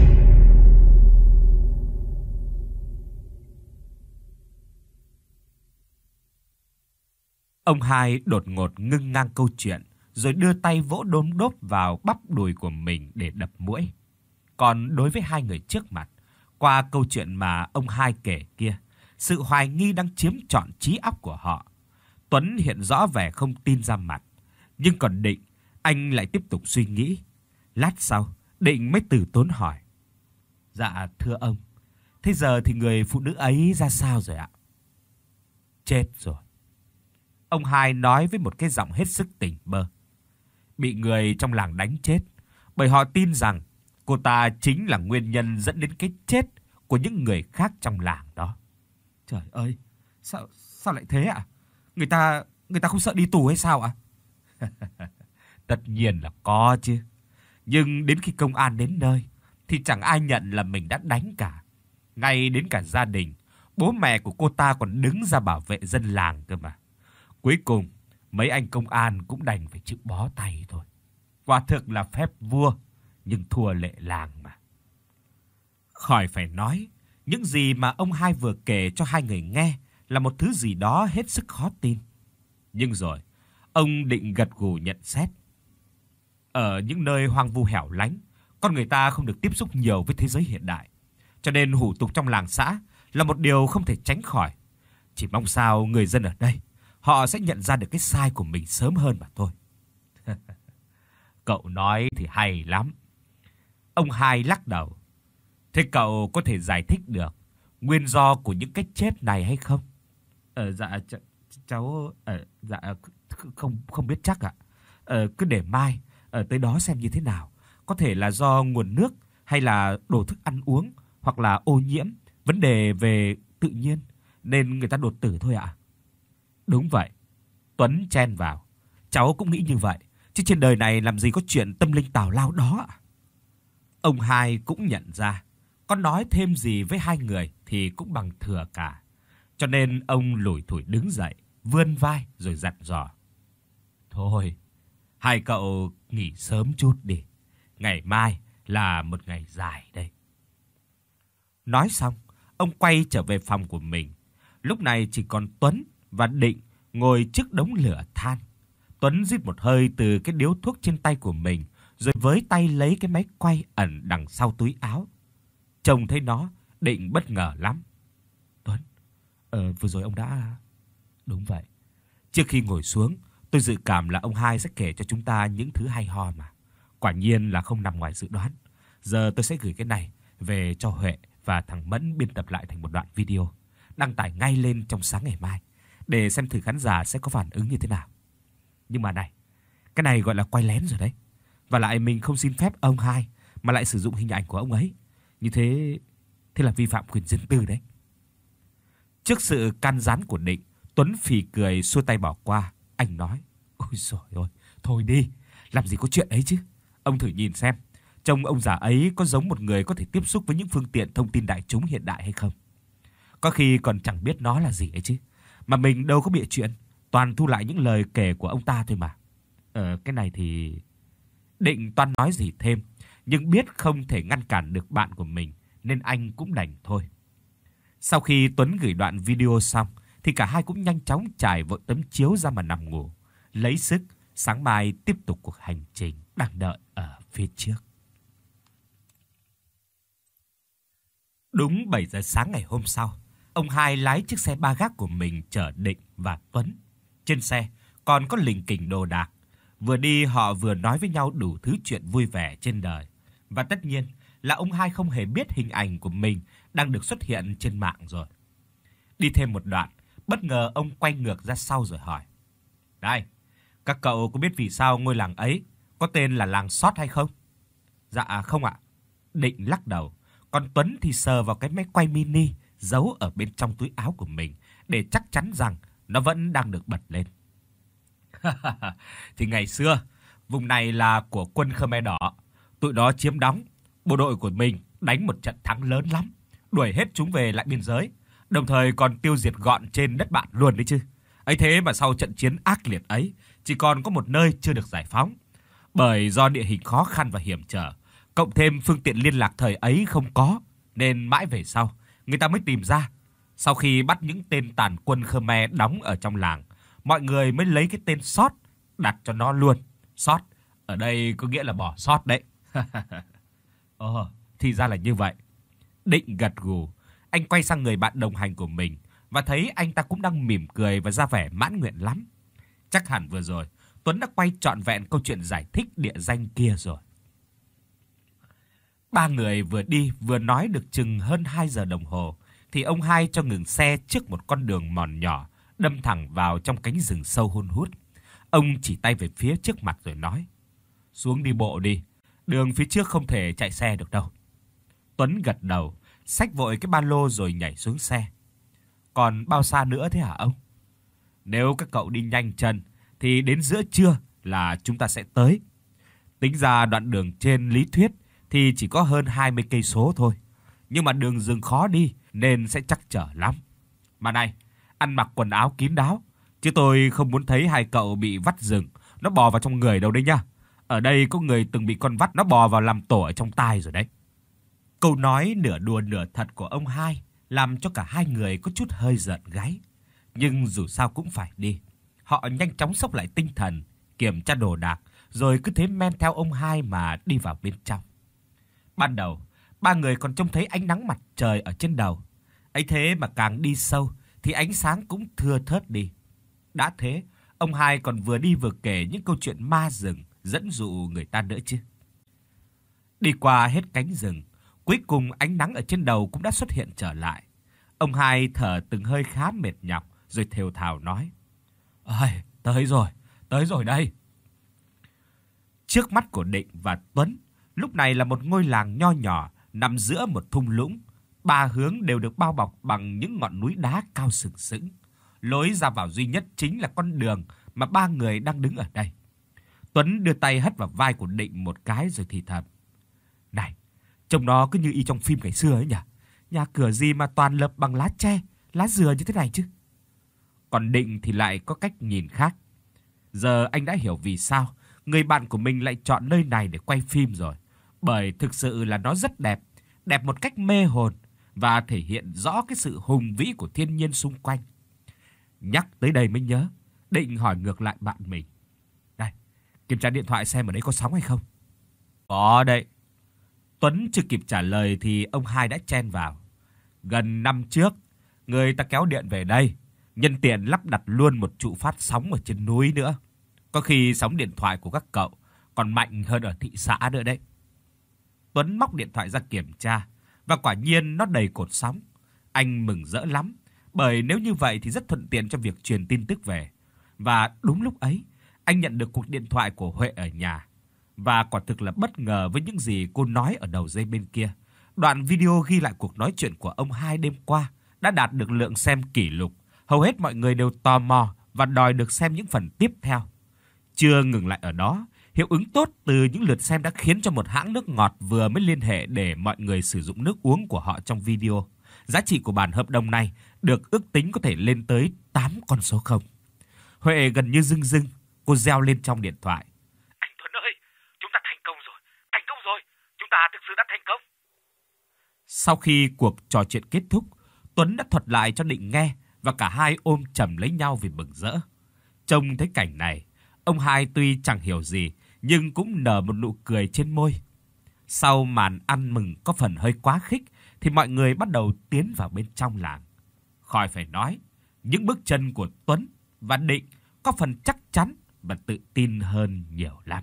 Ông Hai đột ngột ngưng ngang câu chuyện, rồi đưa tay vỗ đốm đốp vào bắp đùi của mình để đập muỗi. Còn đối với hai người trước mặt, qua câu chuyện mà ông Hai kể kia, sự hoài nghi đang chiếm trọn trí óc của họ. Tuấn hiện rõ vẻ không tin ra mặt, nhưng còn Định, anh lại tiếp tục suy nghĩ. Lát sau, Định mới từ tốn hỏi: "Dạ thưa ông, thế giờ thì người phụ nữ ấy ra sao rồi ạ?" "Chết rồi." Ông Hai nói với một cái giọng hết sức tỉnh bơ. "Bị người trong làng đánh chết, bởi họ tin rằng cô ta chính là nguyên nhân dẫn đến cái chết của những người khác trong làng đó." "Trời ơi, sao sao lại thế ạ? Người ta người ta không sợ đi tù hay sao ạ?" "Tất nhiên là có chứ. Nhưng đến khi công an đến nơi thì chẳng ai nhận là mình đã đánh cả. Ngay đến cả gia đình, bố mẹ của cô ta còn đứng ra bảo vệ dân làng cơ mà. Cuối cùng, mấy anh công an cũng đành phải chịu bó tay thôi. Quả thực là phép vua, nhưng thua lệ làng mà." Khỏi phải nói, những gì mà ông Hai vừa kể cho hai người nghe là một thứ gì đó hết sức khó tin. Nhưng rồi, ông Định gật gù nhận xét. Ở những nơi hoang vu hẻo lánh, con người ta không được tiếp xúc nhiều với thế giới hiện đại, cho nên hủ tục trong làng xã là một điều không thể tránh khỏi. Chỉ mong sao người dân ở đây họ sẽ nhận ra được cái sai của mình sớm hơn mà thôi. Cậu nói thì hay lắm. Ông Hai lắc đầu. Thế cậu có thể giải thích được nguyên do của những cái chết này hay không? Ờ dạ ch cháu ờ dạ không không biết chắc ạ. Ờ cứ để mai ở tới đó xem như thế nào. Có thể là do nguồn nước hay là đồ thức ăn uống, hoặc là ô nhiễm, vấn đề về tự nhiên nên người ta đột tử thôi ạ. Đúng vậy. Tuấn chen vào. Cháu cũng nghĩ như vậy, chứ trên đời này làm gì có chuyện tâm linh tào lao đó ạ. Ông Hai cũng nhận ra, có nói thêm gì với hai người thì cũng bằng thừa cả. Cho nên ông lủi thủi đứng dậy, vươn vai rồi dặn dò. Thôi, hai cậu nghỉ sớm chút đi. Ngày mai là một ngày dài đây. Nói xong, ông quay trở về phòng của mình. Lúc này chỉ còn Tuấn và Định ngồi trước đống lửa than. Tuấn rít một hơi từ cái điếu thuốc trên tay của mình, rồi với tay lấy cái máy quay ẩn đằng sau túi áo. Trông thấy nó, Định bất ngờ lắm. Tuấn, ờ vừa rồi ông đã... Đúng vậy. Trước khi ngồi xuống, tôi dự cảm là ông Hai sẽ kể cho chúng ta những thứ hay ho mà. Quả nhiên là không nằm ngoài dự đoán. Giờ tôi sẽ gửi cái này về cho Huệ và thằng Mẫn biên tập lại thành một đoạn video, đăng tải ngay lên trong sáng ngày mai, để xem thử khán giả sẽ có phản ứng như thế nào. Nhưng mà này, cái này gọi là quay lén rồi đấy. Và lại mình không xin phép ông Hai mà lại sử dụng hình ảnh của ông ấy. Như thế, thế là vi phạm quyền riêng tư đấy. Trước sự can gián của Định, Tuấn phì cười xua tay bỏ qua. Anh nói, ôi giời ơi, thôi đi, làm gì có chuyện ấy chứ. Ông thử nhìn xem, trông ông già ấy có giống một người có thể tiếp xúc với những phương tiện thông tin đại chúng hiện đại hay không. Có khi còn chẳng biết nó là gì ấy chứ. Mà mình đâu có bịa chuyện, toàn thu lại những lời kể của ông ta thôi mà. Ờ, cái này thì... Định toan nói gì thêm, nhưng biết không thể ngăn cản được bạn của mình, nên anh cũng đành thôi. Sau khi Tuấn gửi đoạn video xong, thì cả hai cũng nhanh chóng trải vội tấm chiếu ra mà nằm ngủ, lấy sức sáng mai tiếp tục cuộc hành trình đang đợi ở phía trước. Đúng bảy giờ sáng ngày hôm sau, ông Hai lái chiếc xe ba gác của mình chở Định và Tuấn. Trên xe còn có lình kình đồ đạc. Vừa đi họ vừa nói với nhau đủ thứ chuyện vui vẻ trên đời. Và tất nhiên là ông Hai không hề biết hình ảnh của mình đang được xuất hiện trên mạng rồi. Đi thêm một đoạn, bất ngờ ông quay ngược ra sau rồi hỏi. Đây, các cậu có biết vì sao ngôi làng ấy có tên là làng Sót hay không? Dạ không ạ. Định lắc đầu, còn Tuấn thì sờ vào cái máy quay mini giấu ở bên trong túi áo của mình để chắc chắn rằng nó vẫn đang được bật lên. Thì ngày xưa, vùng này là của quân Khmer Đỏ. Tụi nó chiếm đóng, bộ đội của mình đánh một trận thắng lớn lắm, đuổi hết chúng về lại biên giới. đồng thời còn tiêu diệt gọn trên đất bạn luôn đấy chứ. Ấy thế mà sau trận chiến ác liệt ấy, chỉ còn có một nơi chưa được giải phóng. Bởi do địa hình khó khăn và hiểm trở, cộng thêm phương tiện liên lạc thời ấy không có, nên mãi về sau, người ta mới tìm ra. Sau khi bắt những tên tàn quân Khmer đóng ở trong làng, mọi người mới lấy cái tên Sót đặt cho nó luôn. Sót ở đây có nghĩa là bỏ sót đấy. Ồ, thì ra là như vậy. Định gật gù, anh quay sang người bạn đồng hành của mình và thấy anh ta cũng đang mỉm cười và ra vẻ mãn nguyện lắm. Chắc hẳn vừa rồi Tuấn đã quay trọn vẹn câu chuyện giải thích địa danh kia rồi. Ba người vừa đi vừa nói được chừng hơn hai giờ đồng hồ thì ông Hai cho ngừng xe trước một con đường mòn nhỏ đâm thẳng vào trong cánh rừng sâu hun hút. Ông chỉ tay về phía trước mặt rồi nói: "Xuống đi bộ đi, đường phía trước không thể chạy xe được đâu." Tuấn gật đầu, xách vội cái ba lô rồi nhảy xuống xe. "Còn bao xa nữa thế hả ông?" "Nếu các cậu đi nhanh chân thì đến giữa trưa là chúng ta sẽ tới. Tính ra đoạn đường trên lý thuyết thì chỉ có hơn hai mươi cây số thôi, nhưng mà đường rừng khó đi nên sẽ trắc trở lắm. Mà này, ăn mặc quần áo kín đáo, chứ tôi không muốn thấy hai cậu bị vắt rừng nó bò vào trong người đâu đấy nhá. Ở đây có người từng bị con vắt nó bò vào làm tổ ở trong tai rồi đấy." Câu nói nửa đùa nửa thật của ông Hai làm cho cả hai người có chút hơi giận gáy, nhưng dù sao cũng phải đi. Họ nhanh chóng xốc lại tinh thần, kiểm tra đồ đạc, rồi cứ thế men theo ông Hai mà đi vào bên trong. Ban đầu, ba người còn trông thấy ánh nắng mặt trời ở trên đầu. Ấy thế mà càng đi sâu thì ánh sáng cũng thưa thớt đi. Đã thế, ông Hai còn vừa đi vừa kể những câu chuyện ma rừng dẫn dụ người ta nữa chứ. Đi qua hết cánh rừng, cuối cùng ánh nắng ở trên đầu cũng đã xuất hiện trở lại. Ông Hai thở từng hơi khá mệt nhọc rồi thều thào nói: "Ơi, tới rồi, tới rồi đây." Trước mắt của Định và Tuấn lúc này là một ngôi làng nho nhỏ nằm giữa một thung lũng, ba hướng đều được bao bọc bằng những ngọn núi đá cao sừng sững. Lối ra vào duy nhất chính là con đường mà ba người đang đứng ở đây. Tuấn đưa tay hất vào vai của Định một cái rồi thì thầm: "Này, trông nó cứ như y trong phim ngày xưa ấy nhỉ? Nhà cửa gì mà toàn lợp bằng lá tre, lá dừa như thế này chứ?" Còn Định thì lại có cách nhìn khác. Giờ anh đã hiểu vì sao người bạn của mình lại chọn nơi này để quay phim rồi. Bởi thực sự là nó rất đẹp, đẹp một cách mê hồn và thể hiện rõ cái sự hùng vĩ của thiên nhiên xung quanh. Nhắc tới đây mới nhớ, Định hỏi ngược lại bạn mình: "Đây, kiểm tra điện thoại xem ở đây có sóng hay không?" "Có đấy." Tuấn chưa kịp trả lời thì ông Hai đã chen vào: "Gần năm trước, người ta kéo điện về đây, nhân tiện lắp đặt luôn một trụ phát sóng ở trên núi nữa. Có khi sóng điện thoại của các cậu còn mạnh hơn ở thị xã nữa đấy." Tuấn móc điện thoại ra kiểm tra và quả nhiên nó đầy cột sóng. Anh mừng rỡ lắm, bởi nếu như vậy thì rất thuận tiện cho việc truyền tin tức về. Và đúng lúc ấy, anh nhận được cuộc điện thoại của Huệ ở nhà. Và quả thực là bất ngờ với những gì cô nói ở đầu dây bên kia. Đoạn video ghi lại cuộc nói chuyện của ông Hai đêm qua đã đạt được lượng xem kỷ lục. Hầu hết mọi người đều tò mò và đòi được xem những phần tiếp theo. Chưa ngừng lại ở đó, hiệu ứng tốt từ những lượt xem đã khiến cho một hãng nước ngọt vừa mới liên hệ để mọi người sử dụng nước uống của họ trong video. Giá trị của bản hợp đồng này được ước tính có thể lên tới tám con số không. Huệ gần như rưng rưng, cô reo lên trong điện thoại: "Anh Tuấn ơi, chúng ta thành công rồi, thành công rồi, chúng ta thực sự đã thành công." Sau khi cuộc trò chuyện kết thúc, Tuấn đã thuật lại cho Định nghe và cả hai ôm chầm lấy nhau vì mừng rỡ. Trông thấy cảnh này, ông Hai tuy chẳng hiểu gì nhưng cũng nở một nụ cười trên môi. Sau màn ăn mừng có phần hơi quá khích thì mọi người bắt đầu tiến vào bên trong làng. Khỏi phải nói, những bước chân của Tuấn và Định có phần chắc chắn và tự tin hơn nhiều lắm.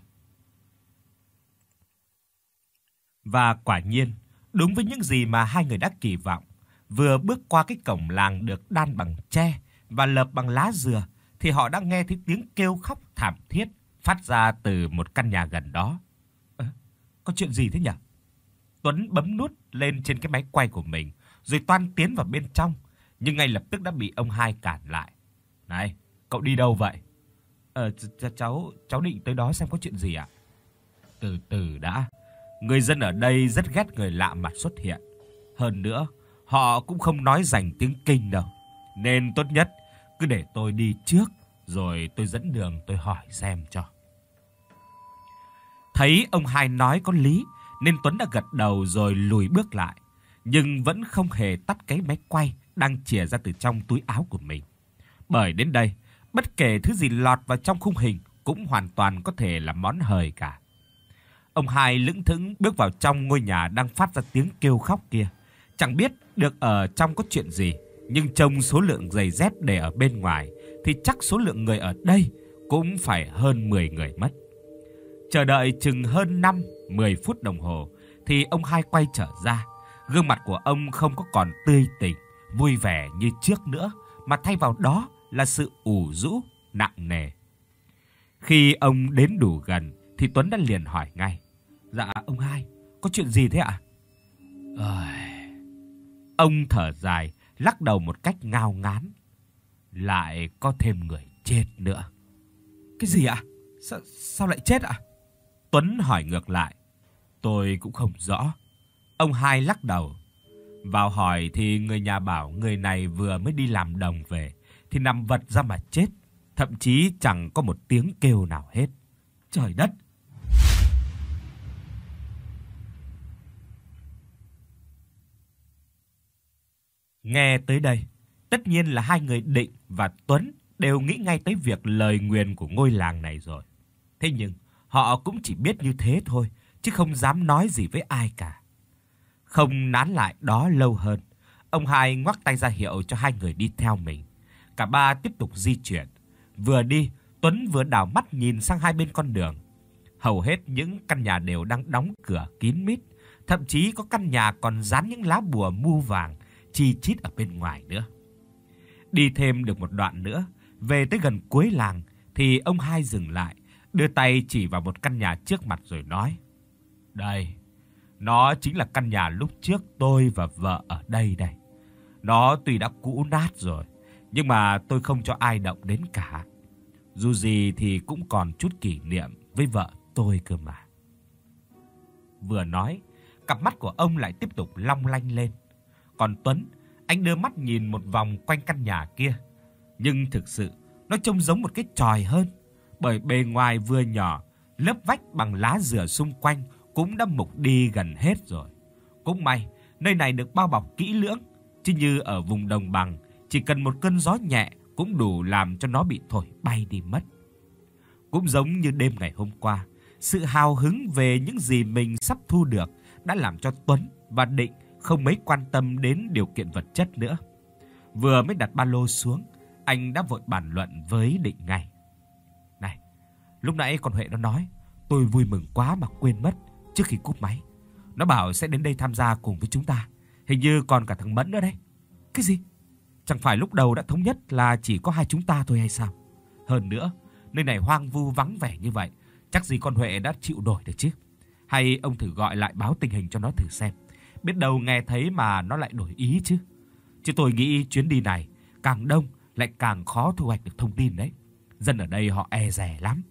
Và quả nhiên, đúng với những gì mà hai người đã kỳ vọng, vừa bước qua cái cổng làng được đan bằng tre và lợp bằng lá dừa thì họ đã nghe thấy tiếng kêu khóc thảm thiết phát ra từ một căn nhà gần đó. "Ơ, có chuyện gì thế nhỉ?" Tuấn bấm nút lên trên cái máy quay của mình rồi toan tiến vào bên trong, nhưng ngay lập tức đã bị ông Hai cản lại. "Này, cậu đi đâu vậy?" "Ờ ch- cháu cháu định tới đó xem có chuyện gì ạ." "Từ từ đã. Người dân ở đây rất ghét người lạ mặt xuất hiện. Hơn nữa, họ cũng không nói rành tiếng Kinh đâu. Nên tốt nhất cứ để tôi đi trước, rồi tôi dẫn đường tôi hỏi xem cho. Thấy ông hai nói có lý, nên Tuấn đã gật đầu rồi lùi bước lại, nhưng vẫn không hề tắt cái máy quay đang chìa ra từ trong túi áo của mình. Bởi đến đây, bất kể thứ gì lọt vào trong khung hình cũng hoàn toàn có thể là món hời cả. Ông hai lững thững bước vào trong ngôi nhà đang phát ra tiếng kêu khóc kia. Chẳng biết được ở trong có chuyện gì, nhưng trông số lượng giày dép để ở bên ngoài thì chắc số lượng người ở đây cũng phải hơn mười người mất. Chờ đợi chừng hơn năm mười phút đồng hồ thì ông hai quay trở ra. Gương mặt của ông không có còn tươi tỉnh, vui vẻ như trước nữa, mà thay vào đó là sự ủ rũ, nặng nề. Khi ông đến đủ gần thì Tuấn đã liền hỏi ngay: "Dạ ông hai, có chuyện gì thế ạ?" Ơi... Ông thở dài, lắc đầu một cách ngao ngán: "Lại có thêm người chết nữa." "Cái gì ạ? Sao, sao lại chết ạ?" Tuấn hỏi ngược lại. "Tôi cũng không rõ." Ông hai lắc đầu. "Vào hỏi thì người nhà bảo người này vừa mới đi làm đồng về thì nằm vật ra mà chết, thậm chí chẳng có một tiếng kêu nào hết." Trời đất! Nghe tới đây, tất nhiên là hai người Định và Tuấn đều nghĩ ngay tới việc lời nguyền của ngôi làng này rồi. Thế nhưng họ cũng chỉ biết như thế thôi, chứ không dám nói gì với ai cả. Không nán lại đó lâu hơn, ông hai ngoắc tay ra hiệu cho hai người đi theo mình. Cả ba tiếp tục di chuyển. Vừa đi, Tuấn vừa đảo mắt nhìn sang hai bên con đường. Hầu hết những căn nhà đều đang đóng cửa kín mít, thậm chí có căn nhà còn dán những lá bùa mu vàng chi chít ở bên ngoài nữa. Đi thêm được một đoạn nữa, về tới gần cuối làng thì ông hai dừng lại, đưa tay chỉ vào một căn nhà trước mặt rồi nói: "Đây, nó chính là căn nhà lúc trước tôi và vợ ở đây đây. Nó tuy đã cũ nát rồi, nhưng mà tôi không cho ai động đến cả. Dù gì thì cũng còn chút kỷ niệm với vợ tôi cơ mà." Vừa nói, cặp mắt của ông lại tiếp tục long lanh lên. Còn Tuấn, anh đưa mắt nhìn một vòng quanh căn nhà kia, nhưng thực sự nó trông giống một cái chòi hơn, bởi bề ngoài vừa nhỏ, lớp vách bằng lá dừa xung quanh cũng đã mục đi gần hết rồi. Cũng may, nơi này được bao bọc kỹ lưỡng, chứ như ở vùng đồng bằng, chỉ cần một cơn gió nhẹ cũng đủ làm cho nó bị thổi bay đi mất. Cũng giống như đêm ngày hôm qua, sự hào hứng về những gì mình sắp thu được đã làm cho Tuấn và Định không mấy quan tâm đến điều kiện vật chất nữa. Vừa mới đặt ba lô xuống, anh đã vội bàn luận với Định ngay: "Này, lúc nãy con Huệ nó nói, tôi vui mừng quá mà quên mất trước khi cúp máy. Nó bảo sẽ đến đây tham gia cùng với chúng ta, hình như còn cả thằng Mẫn nữa đấy." "Cái gì? Chẳng phải lúc đầu đã thống nhất là chỉ có hai chúng ta thôi hay sao? Hơn nữa, nơi này hoang vu vắng vẻ như vậy, chắc gì con Huệ đã chịu nổi được chứ. Hay ông thử gọi lại báo tình hình cho nó thử xem, biết đâu nghe thấy mà nó lại đổi ý chứ. Chứ tôi nghĩ chuyến đi này càng đông lại càng khó thu hoạch được thông tin đấy. Dân ở đây họ e dè lắm."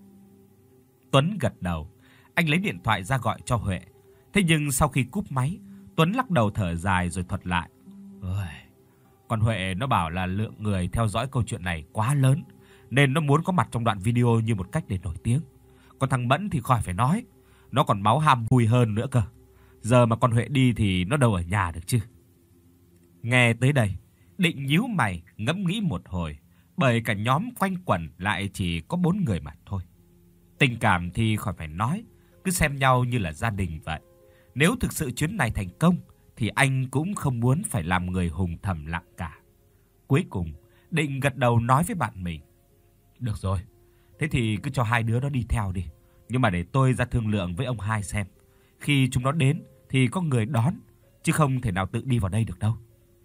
Tuấn gật đầu, anh lấy điện thoại ra gọi cho Huệ. Thế nhưng sau khi cúp máy, Tuấn lắc đầu thở dài rồi thuật lại: "Ôi, con Huệ nó bảo là lượng người theo dõi câu chuyện này quá lớn, nên nó muốn có mặt trong đoạn video như một cách để nổi tiếng. Còn thằng Mẫn thì khỏi phải nói, nó còn máu ham vui hơn nữa cơ. Giờ mà con Huệ đi thì nó đâu ở nhà được chứ." Nghe tới đây, Định nhíu mày ngẫm nghĩ một hồi, bởi cả nhóm quanh quẩn lại chỉ có bốn người mà thôi. Tình cảm thì khỏi phải nói, cứ xem nhau như là gia đình vậy. Nếu thực sự chuyến này thành công thì anh cũng không muốn phải làm người hùng thầm lặng cả. Cuối cùng, Định gật đầu nói với bạn mình: "Được rồi, thế thì cứ cho hai đứa đó đi theo đi. Nhưng mà để tôi ra thương lượng với ông hai xem. Khi chúng nó đến thì có người đón, chứ không thể nào tự đi vào đây được đâu."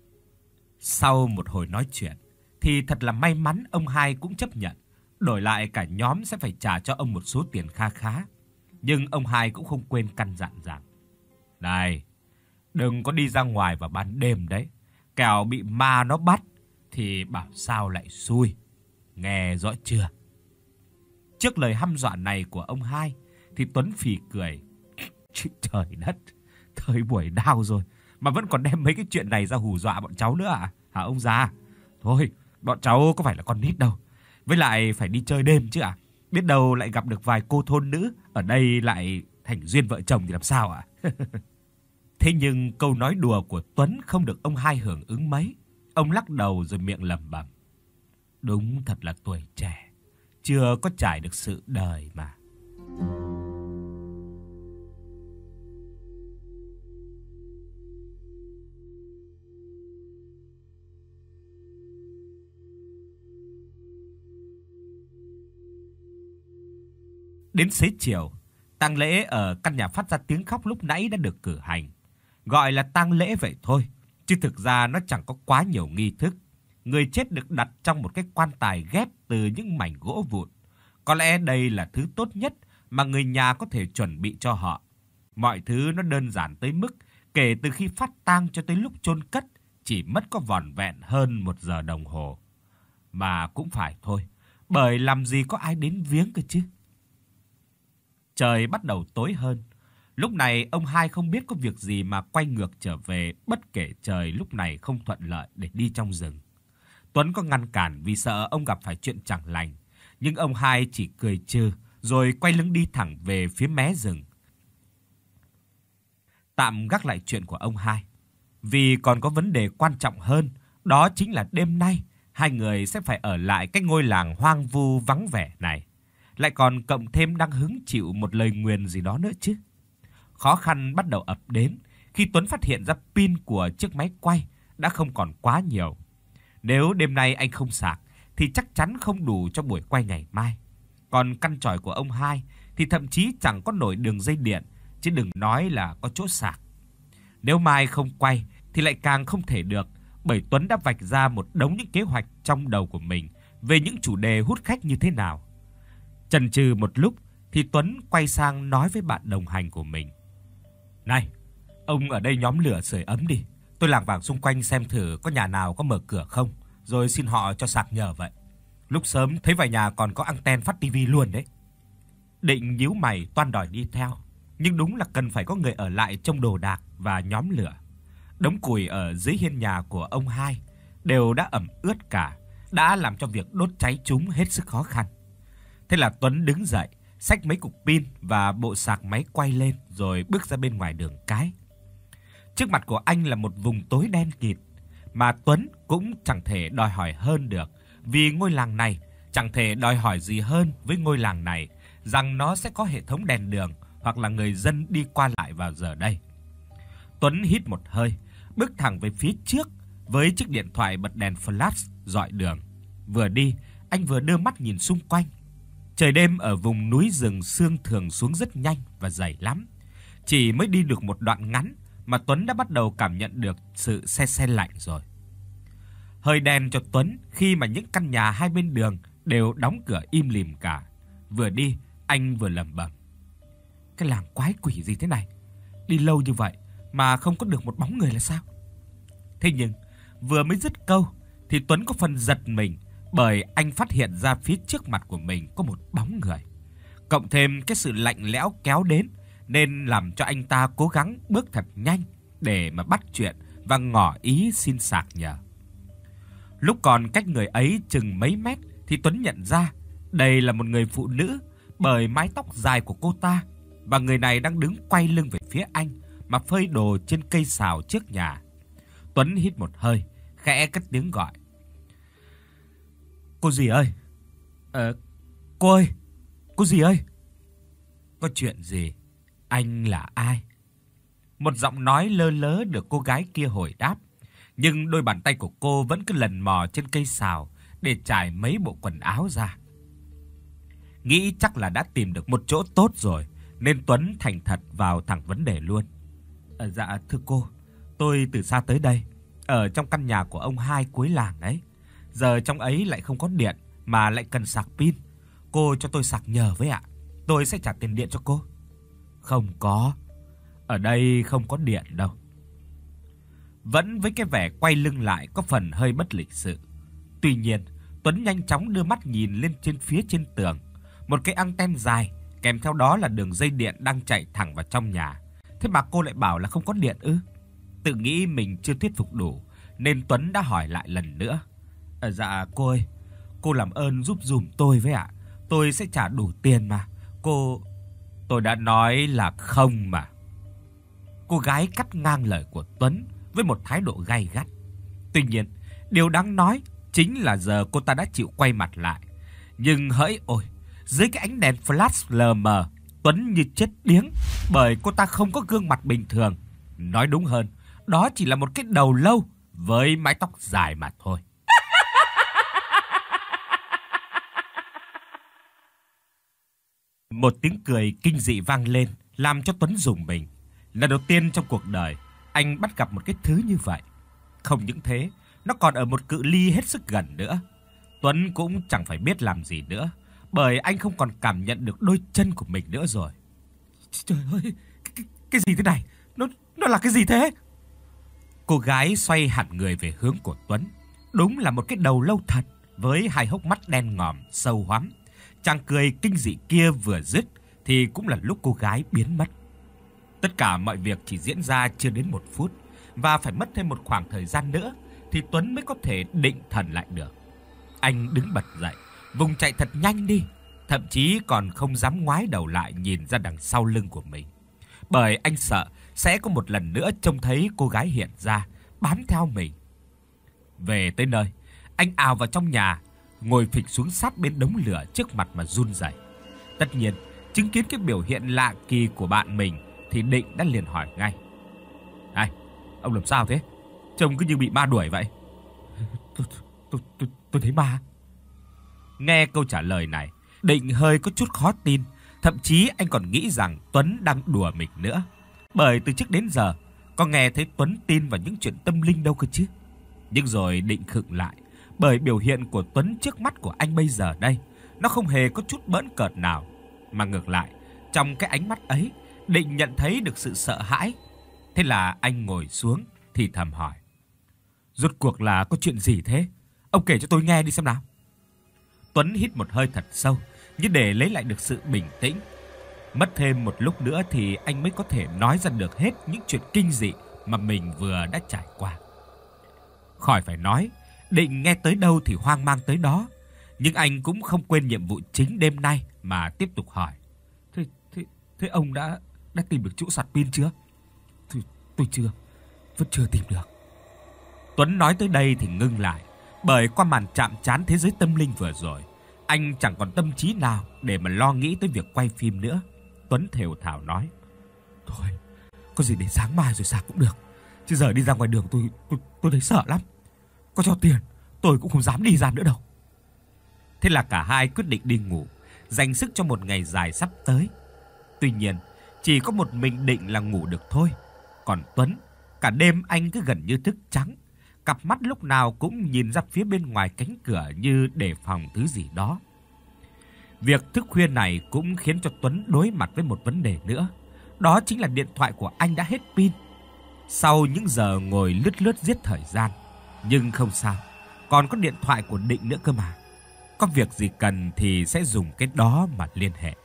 Sau một hồi nói chuyện thì thật là may mắn ông hai cũng chấp nhận, đổi lại cả nhóm sẽ phải trả cho ông một số tiền kha khá. Nhưng ông hai cũng không quên căn dặn rằng: "Này, đừng có đi ra ngoài vào ban đêm đấy, kẻo bị ma nó bắt thì bảo sao lại xui. Nghe rõ chưa?" Trước lời hăm dọa này của ông hai thì Tuấn phì cười: "Trời đất, thời buổi nào rồi mà vẫn còn đem mấy cái chuyện này ra hù dọa bọn cháu nữa à? Hả ông già? Thôi, bọn cháu có phải là con nít đâu. Với lại phải đi chơi đêm chứ ạ. À? Biết đâu lại gặp được vài cô thôn nữ ở đây lại thành duyên vợ chồng thì làm sao ạ? À? Thế nhưng câu nói đùa của Tuấn không được ông Hai hưởng ứng mấy. Ông lắc đầu rồi miệng lẩm bẩm. Đúng thật là tuổi trẻ, chưa có trải được sự đời mà. Đến xế chiều, tang lễ ở căn nhà phát ra tiếng khóc lúc nãy đã được cử hành. Gọi là tang lễ vậy thôi, chứ thực ra nó chẳng có quá nhiều nghi thức. Người chết được đặt trong một cái quan tài ghép từ những mảnh gỗ vụn. Có lẽ đây là thứ tốt nhất mà người nhà có thể chuẩn bị cho họ. Mọi thứ nó đơn giản tới mức kể từ khi phát tang cho tới lúc chôn cất chỉ mất có vỏn vẹn hơn một giờ đồng hồ. Mà cũng phải thôi, bởi làm gì có ai đến viếng cơ chứ. Trời bắt đầu tối hơn. Lúc này ông Hai không biết có việc gì mà quay ngược trở về, bất kể trời lúc này không thuận lợi để đi trong rừng. Tuấn có ngăn cản vì sợ ông gặp phải chuyện chẳng lành, nhưng ông Hai chỉ cười trừ rồi quay lưng đi thẳng về phía mé rừng. Tạm gác lại chuyện của ông Hai, vì còn có vấn đề quan trọng hơn, đó chính là đêm nay hai người sẽ phải ở lại cái ngôi làng hoang vu vắng vẻ này. Lại còn cộng thêm đang hứng chịu một lời nguyền gì đó nữa chứ. Khó khăn bắt đầu ập đến khi Tuấn phát hiện ra pin của chiếc máy quay đã không còn quá nhiều. Nếu đêm nay anh không sạc thì chắc chắn không đủ cho buổi quay ngày mai. Còn căn chòi của ông Hai thì thậm chí chẳng có nổi đường dây điện, chứ đừng nói là có chỗ sạc. Nếu mai không quay thì lại càng không thể được, bởi Tuấn đã vạch ra một đống những kế hoạch trong đầu của mình về những chủ đề hút khách như thế nào. Chần chừ một lúc thì Tuấn quay sang nói với bạn đồng hành của mình. Này, ông ở đây nhóm lửa sưởi ấm đi. Tôi lảng vảng xung quanh xem thử có nhà nào có mở cửa không, rồi xin họ cho sạc nhờ vậy. Lúc sớm thấy vài nhà còn có anten phát tivi luôn đấy. Định nhíu mày toan đòi đi theo, nhưng đúng là cần phải có người ở lại trông đồ đạc và nhóm lửa. Đống củi ở dưới hiên nhà của ông Hai đều đã ẩm ướt cả, đã làm cho việc đốt cháy chúng hết sức khó khăn. Thế là Tuấn đứng dậy, xách mấy cục pin và bộ sạc máy quay lên rồi bước ra bên ngoài đường cái. Trước mặt của anh là một vùng tối đen kịt, mà Tuấn cũng chẳng thể đòi hỏi hơn được, vì ngôi làng này chẳng thể đòi hỏi gì hơn với ngôi làng này rằng nó sẽ có hệ thống đèn đường hoặc là người dân đi qua lại vào giờ đây. Tuấn hít một hơi, bước thẳng về phía trước với chiếc điện thoại bật đèn flash rọi đường. Vừa đi, anh vừa đưa mắt nhìn xung quanh. Trời đêm ở vùng núi rừng sương thường xuống rất nhanh và dày lắm. Chỉ mới đi được một đoạn ngắn mà Tuấn đã bắt đầu cảm nhận được sự se se lạnh rồi. Hơi đen cho Tuấn khi mà những căn nhà hai bên đường đều đóng cửa im lìm cả. Vừa đi, anh vừa lẩm bẩm. Cái làng quái quỷ gì thế này? Đi lâu như vậy mà không có được một bóng người là sao? Thế nhưng, vừa mới dứt câu thì Tuấn có phần giật mình, bởi anh phát hiện ra phía trước mặt của mình có một bóng người. Cộng thêm cái sự lạnh lẽo kéo đến nên làm cho anh ta cố gắng bước thật nhanh để mà bắt chuyện và ngỏ ý xin sạc nhờ. Lúc còn cách người ấy chừng mấy mét thì Tuấn nhận ra đây là một người phụ nữ, bởi mái tóc dài của cô ta, và người này đang đứng quay lưng về phía anh mà phơi đồ trên cây sào trước nhà. Tuấn hít một hơi, khẽ cất tiếng gọi. Cô dì ơi! Ờ, cô ơi! Cô dì ơi! Có chuyện gì? Anh là ai? Một giọng nói lơ lớ được cô gái kia hồi đáp, nhưng đôi bàn tay của cô vẫn cứ lần mò trên cây sào để trải mấy bộ quần áo ra. Nghĩ chắc là đã tìm được một chỗ tốt rồi, nên Tuấn thành thật vào thẳng vấn đề luôn. À, dạ thưa cô, tôi từ xa tới đây, ở trong căn nhà của ông Hai cuối làng ấy. Giờ trong ấy lại không có điện mà lại cần sạc pin. Cô cho tôi sạc nhờ với ạ. Tôi sẽ trả tiền điện cho cô. Không có. Ở đây không có điện đâu. Vẫn với cái vẻ quay lưng lại có phần hơi bất lịch sự. Tuy nhiên, Tuấn nhanh chóng đưa mắt nhìn lên trên phía trên tường. Một cái anten dài, kèm theo đó là đường dây điện đang chạy thẳng vào trong nhà. Thế mà cô lại bảo là không có điện ư? Tự nghĩ mình chưa thuyết phục đủ nên Tuấn đã hỏi lại lần nữa. À, dạ cô ơi, cô làm ơn giúp dùm tôi với ạ. Tôi sẽ trả đủ tiền mà. Cô Tôi đã nói là không mà. Cô gái cắt ngang lời của Tuấn với một thái độ gay gắt. Tuy nhiên, điều đáng nói chính là giờ cô ta đã chịu quay mặt lại. Nhưng hỡi ôi, dưới cái ánh đèn flash lờ mờ, Tuấn như chết điếng bởi cô ta không có gương mặt bình thường. Nói đúng hơn, đó chỉ là một cái đầu lâu với mái tóc dài mà thôi. Một tiếng cười kinh dị vang lên, làm cho Tuấn rùng mình. Lần đầu tiên trong cuộc đời, anh bắt gặp một cái thứ như vậy. Không những thế, nó còn ở một cự ly hết sức gần nữa. Tuấn cũng chẳng phải biết làm gì nữa, bởi anh không còn cảm nhận được đôi chân của mình nữa rồi. Trời ơi, cái, cái gì thế này? Nó nó là cái gì thế? Cô gái xoay hẳn người về hướng của Tuấn. Đúng là một cái đầu lâu thật với hai hốc mắt đen ngòm sâu hoắm. Chàng cười kinh dị kia vừa dứt thì cũng là lúc cô gái biến mất. Tất cả mọi việc chỉ diễn ra chưa đến một phút và phải mất thêm một khoảng thời gian nữa thì Tuấn mới có thể định thần lại được. Anh đứng bật dậy, vùng chạy thật nhanh đi, thậm chí còn không dám ngoái đầu lại nhìn ra đằng sau lưng của mình, bởi anh sợ sẽ có một lần nữa trông thấy cô gái hiện ra bám theo mình. Về tới nơi, anh ào vào trong nhà, ngồi phịch xuống sát bên đống lửa trước mặt mà run rẩy. Tất nhiên, chứng kiến cái biểu hiện lạ kỳ của bạn mình thì Định đã liền hỏi ngay. "Này, ông làm sao thế? Trông cứ như bị ma đuổi vậy." Tôi tôi tôi tôi thấy ma. Nghe câu trả lời này, Định hơi có chút khó tin, thậm chí anh còn nghĩ rằng Tuấn đang đùa mình nữa. Bởi từ trước đến giờ có nghe thấy Tuấn tin vào những chuyện tâm linh đâu cơ chứ. Nhưng rồi Định khựng lại, bởi biểu hiện của Tuấn trước mắt của anh bây giờ đây, nó không hề có chút bỡn cợt nào, mà ngược lại, trong cái ánh mắt ấy, Định nhận thấy được sự sợ hãi. Thế là anh ngồi xuống thì thầm hỏi: "Rốt cuộc là có chuyện gì thế? Ông kể cho tôi nghe đi xem nào." Tuấn hít một hơi thật sâu, như để lấy lại được sự bình tĩnh. Mất thêm một lúc nữa thì anh mới có thể nói ra được hết những chuyện kinh dị mà mình vừa đã trải qua. Khỏi phải nói, Định nghe tới đâu thì hoang mang tới đó, nhưng anh cũng không quên nhiệm vụ chính đêm nay mà tiếp tục hỏi: "Thế thế thế ông đã đã tìm được chỗ sạc pin chưa?" "Tôi tôi chưa, vẫn chưa tìm được." Tuấn nói tới đây thì ngưng lại, bởi qua màn chạm trán thế giới tâm linh vừa rồi, anh chẳng còn tâm trí nào để mà lo nghĩ tới việc quay phim nữa. Tuấn thều thào nói: "Thôi, có gì để sáng mai rồi sạc cũng được, chứ giờ đi ra ngoài đường tôi tôi tôi thấy sợ lắm. Có cho tiền, tôi cũng không dám đi ra nữa đâu." Thế là cả hai quyết định đi ngủ, dành sức cho một ngày dài sắp tới. Tuy nhiên, chỉ có một mình Định là ngủ được thôi. Còn Tuấn, cả đêm anh cứ gần như thức trắng, cặp mắt lúc nào cũng nhìn ra phía bên ngoài cánh cửa như đề phòng thứ gì đó. Việc thức khuya này cũng khiến cho Tuấn đối mặt với một vấn đề nữa, đó chính là điện thoại của anh đã hết pin. Sau những giờ ngồi lướt lướt giết thời gian, nhưng không sao, còn có điện thoại của Định nữa cơ mà. Có việc gì cần thì sẽ dùng cái đó mà liên hệ.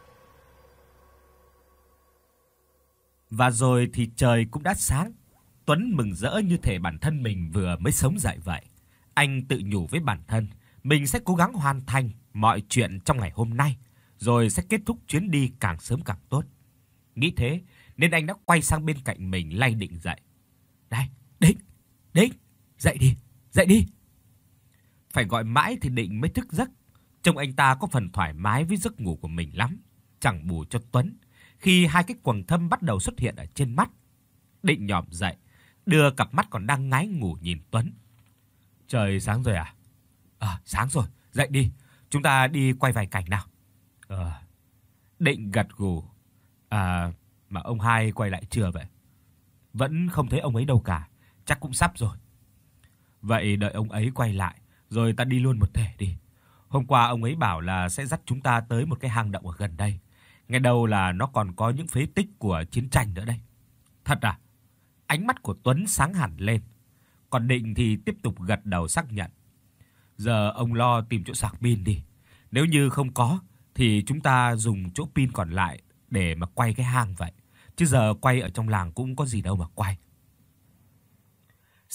Và rồi thì trời cũng đã sáng. Tuấn mừng rỡ như thể bản thân mình vừa mới sống dậy vậy. Anh tự nhủ với bản thân, mình sẽ cố gắng hoàn thành mọi chuyện trong ngày hôm nay, rồi sẽ kết thúc chuyến đi càng sớm càng tốt. Nghĩ thế nên anh đã quay sang bên cạnh mình lay Định dậy. "Này, Định, Định, dậy đi, dậy đi." Phải gọi mãi thì Định mới thức giấc. Trông anh ta có phần thoải mái với giấc ngủ của mình lắm, chẳng bù cho Tuấn khi hai cái quầng thâm bắt đầu xuất hiện ở trên mắt. Định nhòm dậy, đưa cặp mắt còn đang ngái ngủ nhìn Tuấn. "Trời sáng rồi à?" "Ờ, sáng rồi, dậy đi, chúng ta đi quay vài cảnh nào." "Ờ." Định gật gù. "À, mà ông hai quay lại chưa vậy?" "Vẫn không thấy ông ấy đâu cả, chắc cũng sắp rồi." "Vậy đợi ông ấy quay lại, rồi ta đi luôn một thể đi. Hôm qua ông ấy bảo là sẽ dắt chúng ta tới một cái hang động ở gần đây. Nghe đâu là nó còn có những phế tích của chiến tranh nữa đây." "Thật à?" Ánh mắt của Tuấn sáng hẳn lên. Còn Định thì tiếp tục gật đầu xác nhận. "Giờ ông lo tìm chỗ sạc pin đi. Nếu như không có thì chúng ta dùng chỗ pin còn lại để mà quay cái hang vậy. Chứ giờ quay ở trong làng cũng có gì đâu mà quay."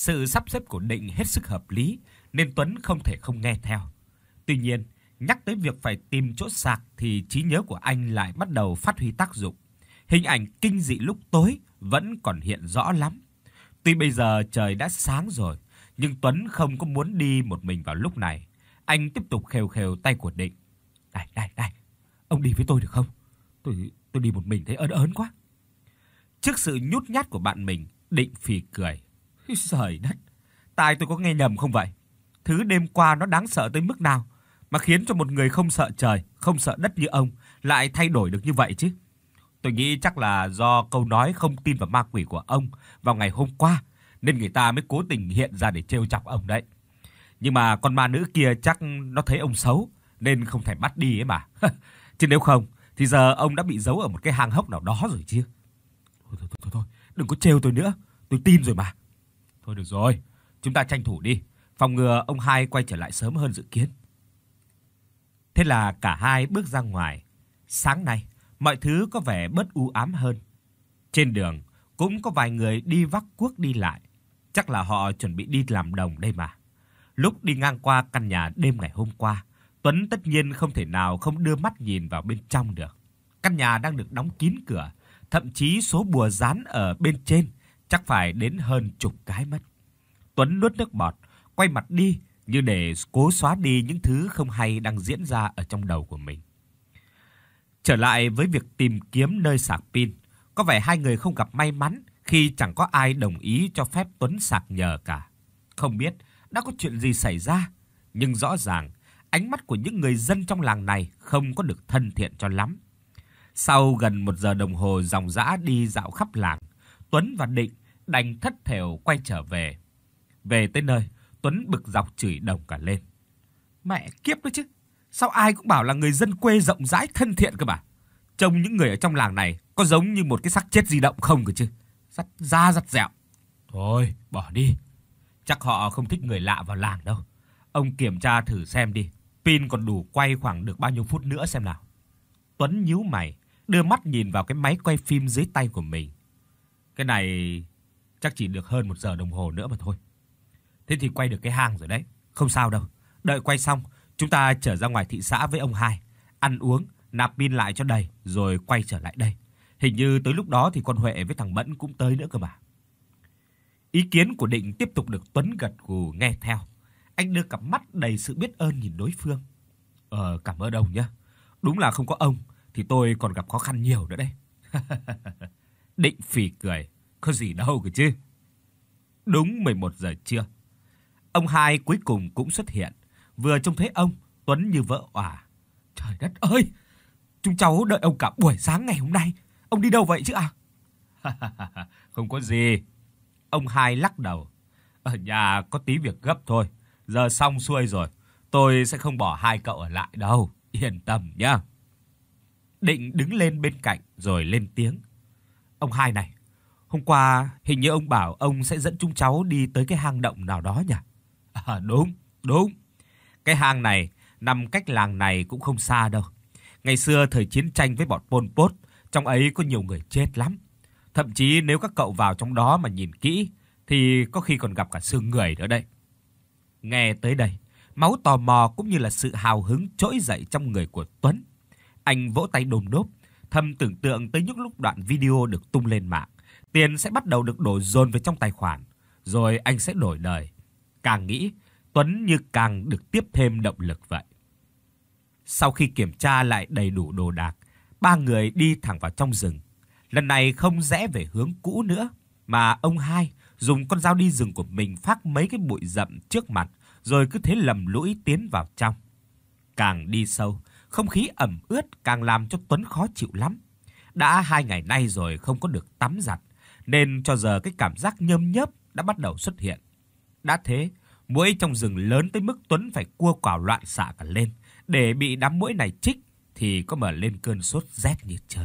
Sự sắp xếp của Định hết sức hợp lý nên Tuấn không thể không nghe theo. Tuy nhiên, nhắc tới việc phải tìm chỗ sạc thì trí nhớ của anh lại bắt đầu phát huy tác dụng. Hình ảnh kinh dị lúc tối vẫn còn hiện rõ lắm. Tuy bây giờ trời đã sáng rồi, nhưng Tuấn không có muốn đi một mình vào lúc này. Anh tiếp tục khều khều tay của Định. "Đây, đây, đây, ông đi với tôi được không? Tôi tôi đi một mình thấy ớn ớn quá." Trước sự nhút nhát của bạn mình, Định phì cười. "Trời đất, tai tôi có nghe nhầm không vậy? Thứ đêm qua nó đáng sợ tới mức nào mà khiến cho một người không sợ trời, không sợ đất như ông lại thay đổi được như vậy chứ? Tôi nghĩ chắc là do câu nói không tin vào ma quỷ của ông vào ngày hôm qua nên người ta mới cố tình hiện ra để trêu chọc ông đấy. Nhưng mà con ma nữ kia chắc nó thấy ông xấu nên không thể bắt đi ấy mà. Chứ nếu không thì giờ ông đã bị giấu ở một cái hang hốc nào đó rồi chứ." Thôi thôi thôi thôi, đừng có trêu tôi nữa, tôi tin rồi mà. "Thôi được rồi, chúng ta tranh thủ đi, phòng ngừa ông hai quay trở lại sớm hơn dự kiến." Thế là cả hai bước ra ngoài. Sáng nay, mọi thứ có vẻ bớt u ám hơn. Trên đường cũng có vài người đi vác cuốc đi lại, chắc là họ chuẩn bị đi làm đồng đây mà. Lúc đi ngang qua căn nhà đêm ngày hôm qua, Tuấn tất nhiên không thể nào không đưa mắt nhìn vào bên trong được. Căn nhà đang được đóng kín cửa, thậm chí số bùa dán ở bên trên chắc phải đến hơn chục cái mất. Tuấn nuốt nước bọt, quay mặt đi như để cố xóa đi những thứ không hay đang diễn ra ở trong đầu của mình. Trở lại với việc tìm kiếm nơi sạc pin, có vẻ hai người không gặp may mắn khi chẳng có ai đồng ý cho phép Tuấn sạc nhờ cả. Không biết đã có chuyện gì xảy ra, nhưng rõ ràng ánh mắt của những người dân trong làng này không có được thân thiện cho lắm. Sau gần một giờ đồng hồ ròng rã đi dạo khắp làng, Tuấn và Định đành thất thểu quay trở về. Về tới nơi, Tuấn bực dọc chửi đồng cả lên. "Mẹ kiếp đó chứ, sao ai cũng bảo là người dân quê rộng rãi thân thiện cơ mà. Trông những người ở trong làng này có giống như một cái xác chết di động không cơ chứ. Dắt da dắt dẹo. Thôi, bỏ đi. Chắc họ không thích người lạ vào làng đâu. Ông kiểm tra thử xem đi, pin còn đủ quay khoảng được bao nhiêu phút nữa xem nào." Tuấn nhíu mày, đưa mắt nhìn vào cái máy quay phim dưới tay của mình. "Cái này chắc chỉ được hơn một giờ đồng hồ nữa mà thôi." "Thế thì quay được cái hang rồi đấy, không sao đâu. Đợi quay xong, chúng ta trở ra ngoài thị xã với ông hai, ăn uống, nạp pin lại cho đầy rồi quay trở lại đây. Hình như tới lúc đó thì con Huệ với thằng Mẫn cũng tới nữa cơ mà." Ý kiến của Định tiếp tục được Tuấn gật gù nghe theo. Anh đưa cặp mắt đầy sự biết ơn nhìn đối phương. "Ờ, cảm ơn ông nhé. Đúng là không có ông thì tôi còn gặp khó khăn nhiều nữa đấy." Định phì cười. "Có gì đâu cơ chứ." Đúng mười một giờ trưa, ông hai cuối cùng cũng xuất hiện. Vừa trông thấy ông, Tuấn như vỡ òa. "Trời đất ơi, chúng cháu đợi ông cả buổi sáng ngày hôm nay. Ông đi đâu vậy chứ à?" "Không có gì." Ông hai lắc đầu. "Ở nhà có tí việc gấp thôi. Giờ xong xuôi rồi, tôi sẽ không bỏ hai cậu ở lại đâu. Yên tâm nhá." Định đứng lên bên cạnh rồi lên tiếng. "Ông hai này, hôm qua hình như ông bảo ông sẽ dẫn chúng cháu đi tới cái hang động nào đó nhỉ?" "À, đúng, đúng. Cái hang này nằm cách làng này cũng không xa đâu. Ngày xưa thời chiến tranh với bọn Pol Pot, trong ấy có nhiều người chết lắm. Thậm chí nếu các cậu vào trong đó mà nhìn kỹ thì có khi còn gặp cả xương người nữa đấy." Nghe tới đây, máu tò mò cũng như là sự hào hứng trỗi dậy trong người của Tuấn. Anh vỗ tay đồm đốp, thầm tưởng tượng tới những lúc đoạn video được tung lên mạng, tiền sẽ bắt đầu được đổ dồn về trong tài khoản, rồi anh sẽ đổi đời. Càng nghĩ, Tuấn như càng được tiếp thêm động lực vậy. Sau khi kiểm tra lại đầy đủ đồ đạc, ba người đi thẳng vào trong rừng. Lần này không rẽ về hướng cũ nữa, mà ông hai dùng con dao đi rừng của mình phác mấy cái bụi rậm trước mặt, rồi cứ thế lầm lũi tiến vào trong. Càng đi sâu, không khí ẩm ướt càng làm cho Tuấn khó chịu lắm. Đã hai ngày nay rồi không có được tắm giặt, nên cho giờ cái cảm giác nhơm nhớp đã bắt đầu xuất hiện. Đã thế, muỗi trong rừng lớn tới mức Tuấn phải cua quào loạn xạ cả lên, để bị đám muỗi này chích thì có mà lên cơn sốt rét như trời.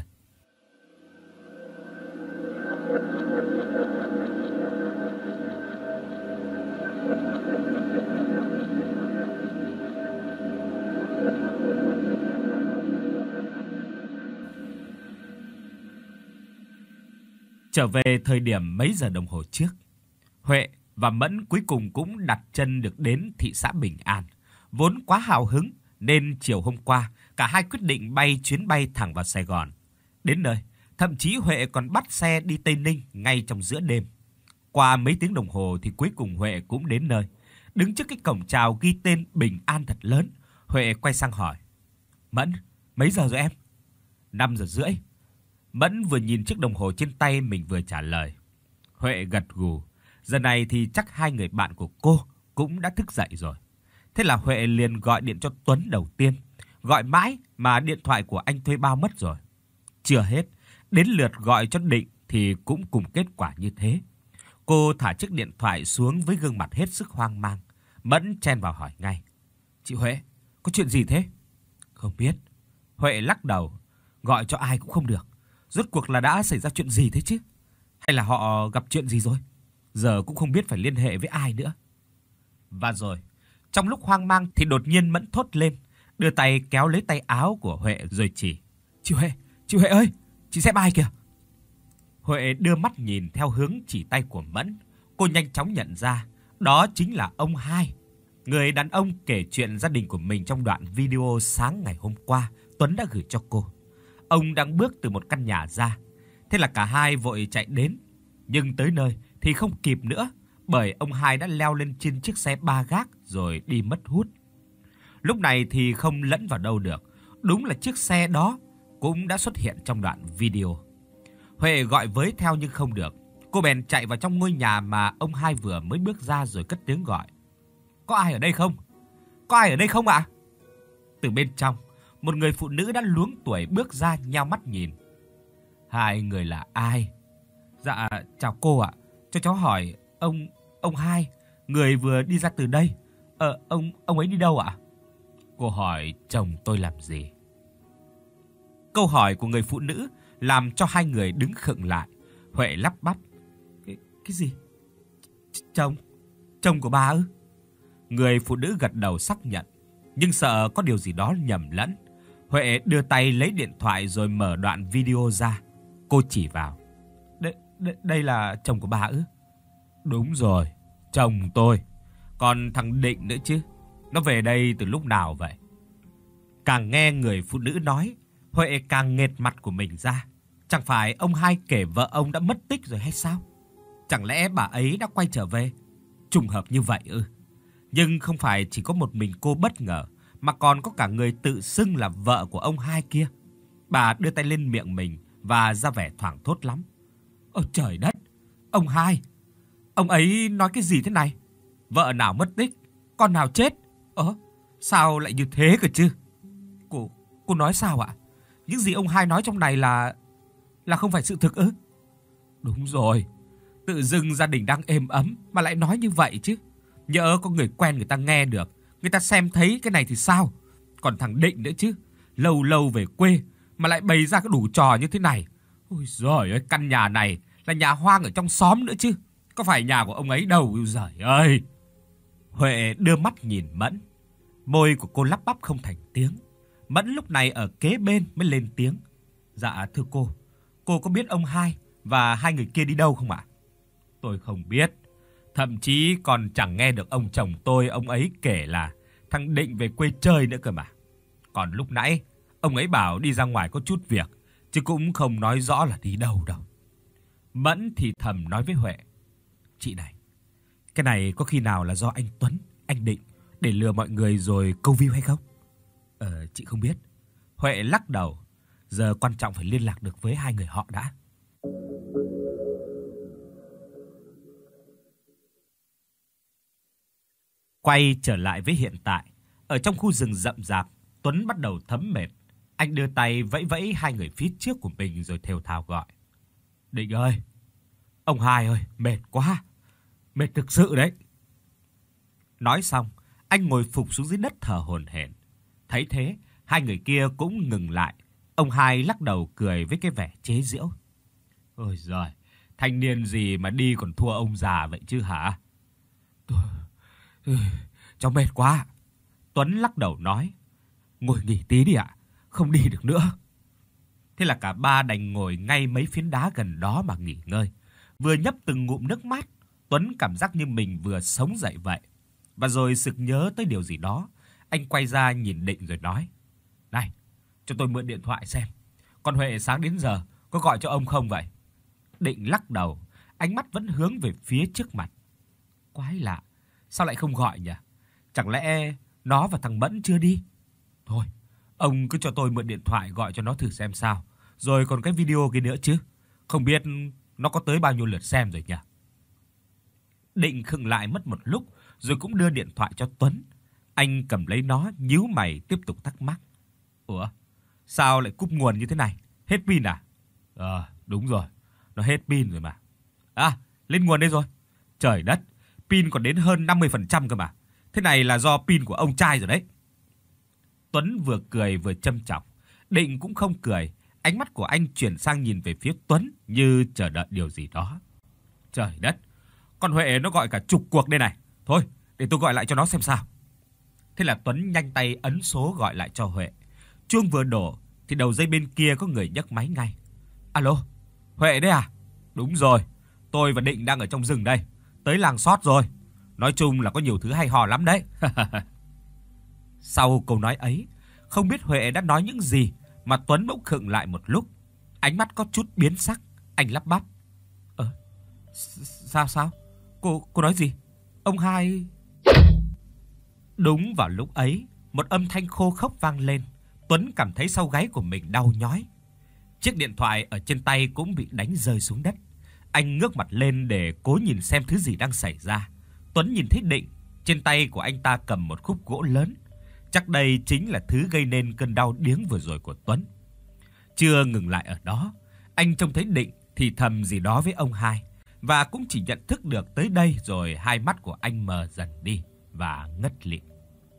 Trở về thời điểm mấy giờ đồng hồ trước, Huệ, và Mẫn cuối cùng cũng đặt chân được đến thị xã Bình An. Vốn quá hào hứng nên chiều hôm qua, cả hai quyết định bay chuyến bay thẳng vào Sài Gòn. Đến nơi, thậm chí Huệ còn bắt xe đi Tây Ninh ngay trong giữa đêm. Qua mấy tiếng đồng hồ thì cuối cùng Huệ cũng đến nơi. Đứng trước cái cổng chào ghi tên Bình An thật lớn, Huệ quay sang hỏi: "Mẫn, mấy giờ rồi em?" năm giờ rưỡi. Mẫn vừa nhìn chiếc đồng hồ trên tay mình vừa trả lời. Huệ gật gù. Giờ này thì chắc hai người bạn của cô cũng đã thức dậy rồi. Thế là Huệ liền gọi điện cho Tuấn đầu tiên. Gọi mãi mà điện thoại của anh thuê bao mất rồi. Chưa hết, đến lượt gọi cho Định thì cũng cùng kết quả như thế. Cô thả chiếc điện thoại xuống với gương mặt hết sức hoang mang. Mẫn chen vào hỏi ngay: "Chị Huệ, có chuyện gì thế?" "Không biết." Huệ lắc đầu. Gọi cho ai cũng không được. Rốt cuộc là đã xảy ra chuyện gì thế chứ? Hay là họ gặp chuyện gì rồi? Giờ cũng không biết phải liên hệ với ai nữa. Và rồi, trong lúc hoang mang thì đột nhiên Mẫn thốt lên, đưa tay kéo lấy tay áo của Huệ rồi chỉ: "Chị Huệ, chị Huệ ơi, chị xem ai kìa." Huệ đưa mắt nhìn theo hướng chỉ tay của Mẫn. Cô nhanh chóng nhận ra, đó chính là ông Hai, người đàn ông kể chuyện gia đình của mình trong đoạn video sáng ngày hôm qua Tuấn đã gửi cho cô. Ông đang bước từ một căn nhà ra. Thế là cả hai vội chạy đến, nhưng tới nơi thì không kịp nữa, bởi ông Hai đã leo lên trên chiếc xe ba gác rồi đi mất hút. Lúc này thì không lẫn vào đâu được, đúng là chiếc xe đó cũng đã xuất hiện trong đoạn video. Huệ gọi với theo nhưng không được. Cô bèn chạy vào trong ngôi nhà mà ông Hai vừa mới bước ra rồi cất tiếng gọi: "Có ai ở đây không? Có ai ở đây không ạ?" Từ bên trong, một người phụ nữ đã luống tuổi bước ra nheo mắt nhìn. "Hai người là ai?" "Dạ, chào cô ạ. Cho cháu hỏi, ông ông Hai, người vừa đi ra từ đây. Ờ ông ông ấy đi đâu ạ?" "Cô hỏi chồng tôi làm gì?" Câu hỏi của người phụ nữ làm cho hai người đứng khựng lại. Huệ lắp bắp: "Cái cái gì? Ch chồng? Chồng của bà ư?" Người phụ nữ gật đầu xác nhận, nhưng sợ có điều gì đó nhầm lẫn. Huệ đưa tay lấy điện thoại rồi mở đoạn video ra. Cô chỉ vào: "Đây đây, đây là chồng của bà ư?" "Đúng rồi, chồng tôi. Còn thằng Định nữa chứ, nó về đây từ lúc nào vậy?" Càng nghe người phụ nữ nói, Huệ càng nghệt mặt của mình ra. Chẳng phải ông Hai kể vợ ông đã mất tích rồi hay sao? Chẳng lẽ bà ấy đã quay trở về? Trùng hợp như vậy ư? Nhưng không phải chỉ có một mình cô bất ngờ, mà còn có cả người tự xưng là vợ của ông Hai kia. Bà đưa tay lên miệng mình và ra vẻ thoảng thốt lắm: "Ôi trời đất, ông Hai, ông ấy nói cái gì thế này? Vợ nào mất tích, con nào chết? Ơ, sao lại như thế cơ chứ?" Cô, cô nói sao ạ? Những gì ông Hai nói trong này là là không phải sự thực ư?" "Đúng rồi, tự dưng gia đình đang êm ấm mà lại nói như vậy chứ. Nhỡ có người quen người ta nghe được, người ta xem thấy cái này thì sao? Còn thằng Định nữa chứ, lâu lâu về quê mà lại bày ra cái đủ trò như thế này. Ôi giời ơi, căn nhà này là nhà hoang ở trong xóm nữa chứ, có phải nhà của ông ấy đâu giời ơi." Huệ đưa mắt nhìn Mẫn. Môi của cô lắp bắp không thành tiếng. Mẫn lúc này ở kế bên mới lên tiếng: "Dạ thưa cô, cô có biết ông Hai và hai người kia đi đâu không ạ?" "Tôi không biết. Thậm chí còn chẳng nghe được ông chồng tôi ông ấy kể là thằng Định về quê chơi nữa cơ mà. Còn lúc nãy ông ấy bảo đi ra ngoài có chút việc, chứ cũng không nói rõ là đi đâu đâu." Mẫn thì thầm nói với Huệ: "Chị này, cái này có khi nào là do anh Tuấn, anh Định để lừa mọi người rồi câu view hay không?" "Ờ, chị không biết." Huệ lắc đầu. Giờ quan trọng phải liên lạc được với hai người họ đã. Quay trở lại với hiện tại, ở trong khu rừng rậm rạp, Tuấn bắt đầu thấm mệt. Anh đưa tay vẫy vẫy hai người phía trước của mình rồi thều thào gọi: "Định ơi, ông Hai ơi, mệt quá. Mệt thực sự đấy." Nói xong, anh ngồi phụp xuống dưới đất thở hổn hển. Thấy thế, hai người kia cũng ngừng lại. Ông Hai lắc đầu cười với cái vẻ chế giễu: "Ôi giời, thanh niên gì mà đi còn thua ông già vậy chứ hả?" "Cháu mệt quá." Tuấn lắc đầu nói: "Ngồi nghỉ tí đi ạ, không đi được nữa." Thế là cả ba đành ngồi ngay mấy phiến đá gần đó mà nghỉ ngơi, vừa nhấp từng ngụm nước mát, Tuấn cảm giác như mình vừa sống dậy vậy. Và rồi sực nhớ tới điều gì đó, anh quay ra nhìn Định rồi nói: "Này, cho tôi mượn điện thoại xem. Con Huệ sáng đến giờ có gọi cho ông không vậy?" Định lắc đầu, ánh mắt vẫn hướng về phía trước mặt. Quái lạ, sao lại không gọi nhỉ? Chẳng lẽ nó và thằng Mẫn chưa đi? Thôi, ông cứ cho tôi mượn điện thoại gọi cho nó thử xem sao. Rồi còn cái video kia nữa chứ. Không biết nó có tới bao nhiêu lượt xem rồi nhỉ? Định khựng lại mất một lúc rồi cũng đưa điện thoại cho Tuấn. Anh cầm lấy nó, nhíu mày tiếp tục thắc mắc. Ủa, sao lại cúp nguồn như thế này? Hết pin à? Ờ, đúng rồi, nó hết pin rồi mà. À, lên nguồn đây rồi. Trời đất, pin còn đến hơn năm mươi phần trăm cơ mà. Thế này là do pin của ông trai rồi đấy. Tuấn vừa cười vừa châm chọc. Định cũng không cười, ánh mắt của anh chuyển sang nhìn về phía Tuấn như chờ đợi điều gì đó. Trời đất, con Huệ nó gọi cả chục cuộc đây này. Thôi, để tôi gọi lại cho nó xem sao. Thế là Tuấn nhanh tay ấn số gọi lại cho Huệ. Chuông vừa đổ thì đầu dây bên kia có người nhấc máy ngay. Alo, Huệ đấy à? Đúng rồi, tôi và Định đang ở trong rừng đây. Tới làng Sót rồi. Nói chung là có nhiều thứ hay ho lắm đấy. Sau câu nói ấy, không biết Huệ đã nói những gì mà Tuấn bỗng khựng lại một lúc. Ánh mắt có chút biến sắc, anh lắp bắp. Ờ, sao sao? Cô cô nói gì? Ông hai... Đúng vào lúc ấy, một âm thanh khô khốc vang lên. Tuấn cảm thấy sau gáy của mình đau nhói. Chiếc điện thoại ở trên tay cũng bị đánh rơi xuống đất. Anh ngước mặt lên để cố nhìn xem thứ gì đang xảy ra. Tuấn nhìn thấy Định, trên tay của anh ta cầm một khúc gỗ lớn. Chắc đây chính là thứ gây nên cơn đau điếng vừa rồi của Tuấn. Chưa ngừng lại ở đó, anh trông thấy Định thì thầm gì đó với ông hai, và cũng chỉ nhận thức được tới đây rồi hai mắt của anh mờ dần đi và ngất lịm.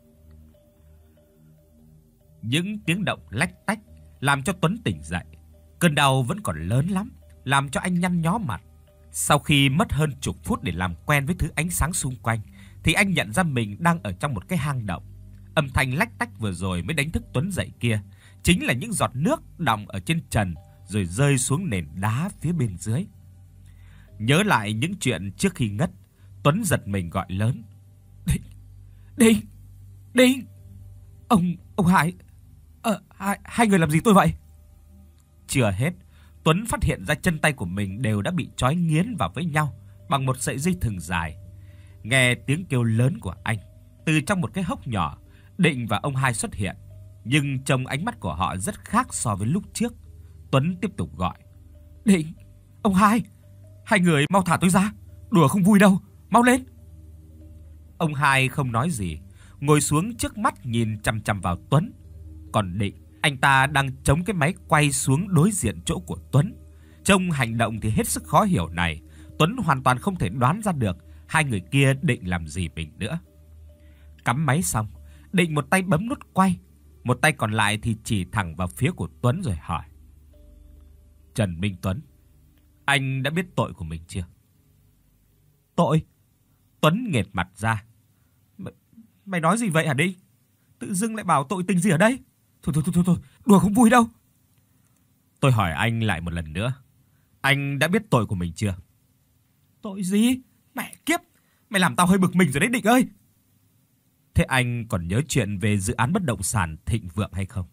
Những tiếng động lách tách làm cho Tuấn tỉnh dậy. Cơn đau vẫn còn lớn lắm, làm cho anh nhăn nhó mặt. Sau khi mất hơn chục phút để làm quen với thứ ánh sáng xung quanh, thì anh nhận ra mình đang ở trong một cái hang động. Âm thanh lách tách vừa rồi mới đánh thức Tuấn dậy kia chính là những giọt nước đọng ở trên trần rồi rơi xuống nền đá phía bên dưới. Nhớ lại những chuyện trước khi ngất, Tuấn giật mình gọi lớn. Định, Định, Định. Ông, ông Hải, ờ, hai, hai người làm gì tôi vậy? Chưa hết, Tuấn phát hiện ra chân tay của mình đều đã bị trói nghiến vào với nhau bằng một sợi dây thừng dài. Nghe tiếng kêu lớn của anh, từ trong một cái hốc nhỏ, Định và ông hai xuất hiện, nhưng trông ánh mắt của họ rất khác so với lúc trước. Tuấn tiếp tục gọi. Định, ông hai, hai người mau thả tôi ra, đùa không vui đâu, mau lên. Ông hai không nói gì, ngồi xuống trước mắt nhìn chằm chằm vào Tuấn. Còn Định, anh ta đang chống cái máy quay xuống đối diện chỗ của Tuấn. Trông hành động thì hết sức khó hiểu này, Tuấn hoàn toàn không thể đoán ra được hai người kia định làm gì mình nữa. Cắm máy xong, Định một tay bấm nút quay, một tay còn lại thì chỉ thẳng vào phía của Tuấn rồi hỏi. Trần Minh Tuấn, anh đã biết tội của mình chưa? Tội? Tuấn nghệt mặt ra. Mày, mày nói gì vậy hả Định? Tự dưng lại bảo tội tình gì ở đây? Thôi thôi thôi thôi, đùa không vui đâu. Tôi hỏi anh lại một lần nữa. Anh đã biết tội của mình chưa? Tội gì? Mẹ kiếp, mày làm tao hơi bực mình rồi đấy Định ơi. Thế anh còn nhớ chuyện về dự án bất động sản Thịnh Vượng hay không?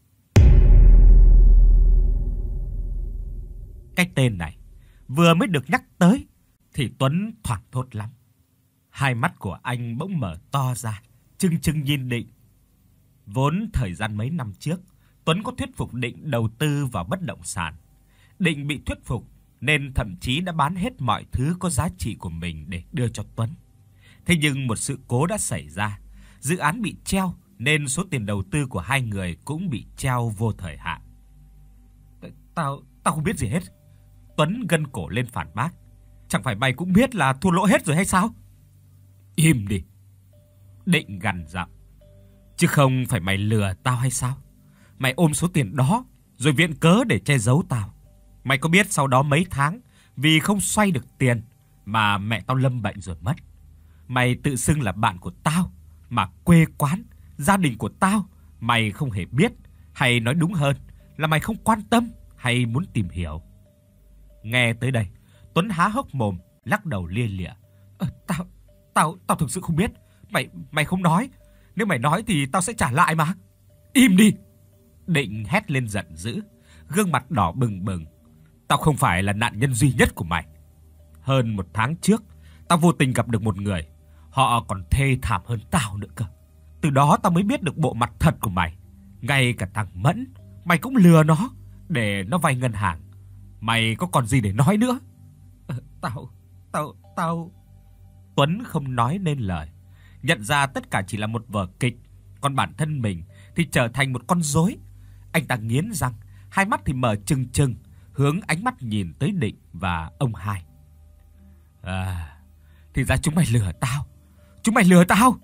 Cái tên này vừa mới được nhắc tới thì Tuấn thoảng thốt lắm. Hai mắt của anh bỗng mở to ra, trừng trừng nhìn Định. Vốn thời gian mấy năm trước, Tuấn có thuyết phục Định đầu tư vào bất động sản. Định bị thuyết phục nên thậm chí đã bán hết mọi thứ có giá trị của mình để đưa cho Tuấn. Thế nhưng một sự cố đã xảy ra, dự án bị treo nên số tiền đầu tư của hai người cũng bị treo vô thời hạn. Tao tao không biết gì hết. Tuấn gân cổ lên phản bác. Chẳng phải mày cũng biết là thua lỗ hết rồi hay sao? Im đi. Định gằn giọng. Chứ không phải mày lừa tao hay sao? Mày ôm số tiền đó rồi viện cớ để che giấu tao. Mày có biết sau đó mấy tháng vì không xoay được tiền mà mẹ tao lâm bệnh rồi mất. Mày tự xưng là bạn của tao mà quê quán, gia đình của tao mày không hề biết, hay nói đúng hơn là mày không quan tâm hay muốn tìm hiểu. Nghe tới đây, Tuấn há hốc mồm, lắc đầu lia lịa. Tao tao tao thực sự không biết. Mày mày không nói. Nếu mày nói thì tao sẽ trả lại mà. Im đi. Định hét lên giận dữ, gương mặt đỏ bừng bừng. Tao không phải là nạn nhân duy nhất của mày. Hơn một tháng trước, tao vô tình gặp được một người, họ còn thê thảm hơn tao nữa cơ. Từ đó tao mới biết được bộ mặt thật của mày. Ngay cả thằng Mẫn, mày cũng lừa nó để nó vay ngân hàng. Mày có còn gì để nói nữa? Ờ, tao tao tao Tuấn không nói nên lời, nhận ra tất cả chỉ là một vở kịch, còn bản thân mình thì trở thành một con rối. Anh ta nghiến răng, hai mắt thì mở trừng trừng, hướng ánh mắt nhìn tới Định và ông Hai. À, thì ra chúng mày lừa tao. Chúng mày lừa tao.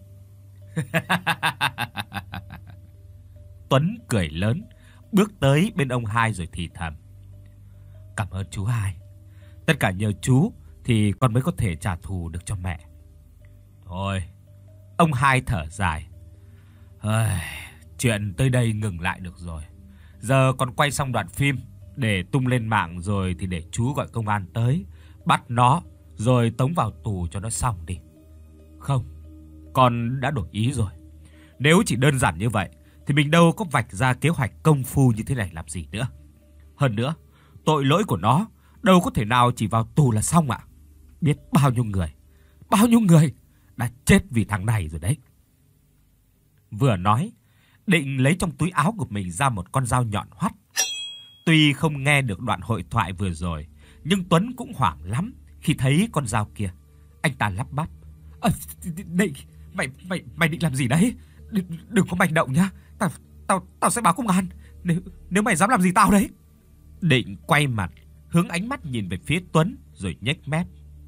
Tuấn cười lớn, bước tới bên ông Hai rồi thì thầm. Cảm ơn chú Hai. Tất cả nhờ chú thì con mới có thể trả thù được cho mẹ. Thôi, ông Hai thở dài. Ây, chuyện tới đây ngừng lại được rồi. Giờ còn quay xong đoạn phim để tung lên mạng rồi thì để chú gọi công an tới, bắt nó rồi tống vào tù cho nó xong đi. Không, con đã đổi ý rồi. Nếu chỉ đơn giản như vậy thì mình đâu có vạch ra kế hoạch công phu như thế này làm gì nữa. Hơn nữa, tội lỗi của nó đâu có thể nào chỉ vào tù là xong ạ. Biết bao nhiêu người, bao nhiêu người đã chết vì thằng này rồi đấy. Vừa nói, Định lấy trong túi áo của mình ra một con dao nhọn hoắt. Tuy không nghe được đoạn hội thoại vừa rồi, nhưng Tuấn cũng hoảng lắm khi thấy con dao kia. Anh ta lắp bắp. À, Định, mày mày mày định làm gì đấy? Đừng, đừng có manh động nhá. Tao tao tao sẽ báo công an nếu nếu mày dám làm gì tao đấy. Định quay mặt, hướng ánh mắt nhìn về phía Tuấn rồi nhếch mép.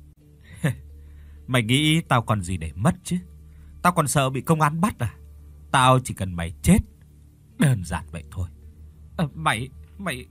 Mày nghĩ tao còn gì để mất chứ? Tao còn sợ bị công an bắt à? Tao chỉ cần mày chết, đơn giản vậy thôi. À, mày mày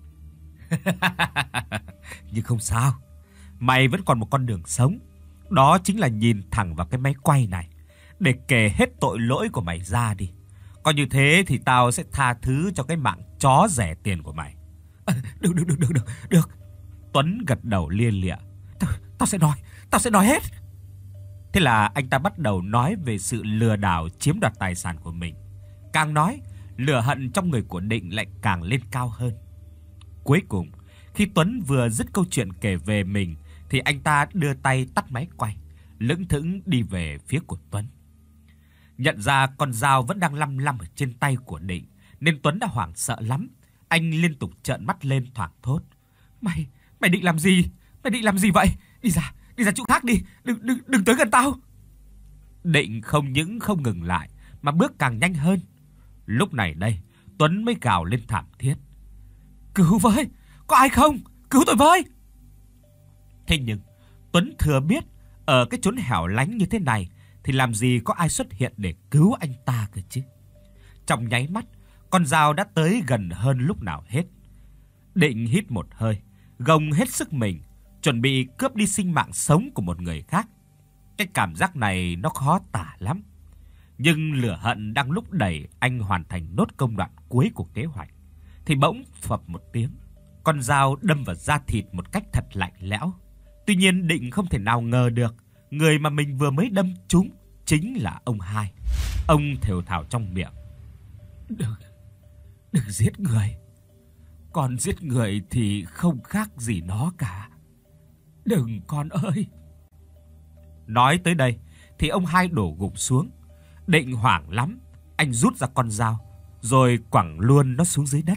Nhưng không sao, mày vẫn còn một con đường sống. Đó chính là nhìn thẳng vào cái máy quay này để kể hết tội lỗi của mày ra đi. Coi như thế thì tao sẽ tha thứ cho cái mạng chó rẻ tiền của mày. À, được được được được được được. Tuấn gật đầu lia lịa. Tao, tao sẽ nói, tao sẽ nói hết. Thế là anh ta bắt đầu nói về sự lừa đảo chiếm đoạt tài sản của mình. Càng nói, lửa hận trong người của Định lại càng lên cao hơn. Cuối cùng, khi Tuấn vừa dứt câu chuyện kể về mình thì anh ta đưa tay tắt máy quay, lững thững đi về phía của Tuấn. Nhận ra con dao vẫn đang lăm lăm ở trên tay của Định nên Tuấn đã hoảng sợ lắm. Anh liên tục trợn mắt lên thoảng thốt. Mày, mày định làm gì? Mày định làm gì vậy? Đi ra, đi ra chỗ khác đi, đừng đừng đừng tới gần tao. Định không những không ngừng lại mà bước càng nhanh hơn. Lúc này đây, Tuấn mới gào lên thảm thiết. Cứu với, có ai không? Cứu tôi với. Thế nhưng, Tuấn thừa biết ở cái chốn hẻo lánh như thế này thì làm gì có ai xuất hiện để cứu anh ta cơ chứ. Trong nháy mắt, con dao đã tới gần hơn lúc nào hết. Định hít một hơi, gồng hết sức mình, chuẩn bị cướp đi sinh mạng sống của một người khác. Cái cảm giác này nó khó tả lắm. Nhưng lửa hận đang lúc đẩy anh hoàn thành nốt công đoạn cuối của kế hoạch thì bỗng phập một tiếng, con dao đâm vào da thịt một cách thật lạnh lẽo. Tuy nhiên Định không thể nào ngờ được người mà mình vừa mới đâm trúng chính là ông Hai. Ông thều thào trong miệng. Đừng, đừng giết người. Con giết người thì không khác gì nó cả. Đừng con ơi. Nói tới đây thì ông Hai đổ gục xuống. Định hoảng lắm, anh rút ra con dao rồi quẳng luôn nó xuống dưới đất.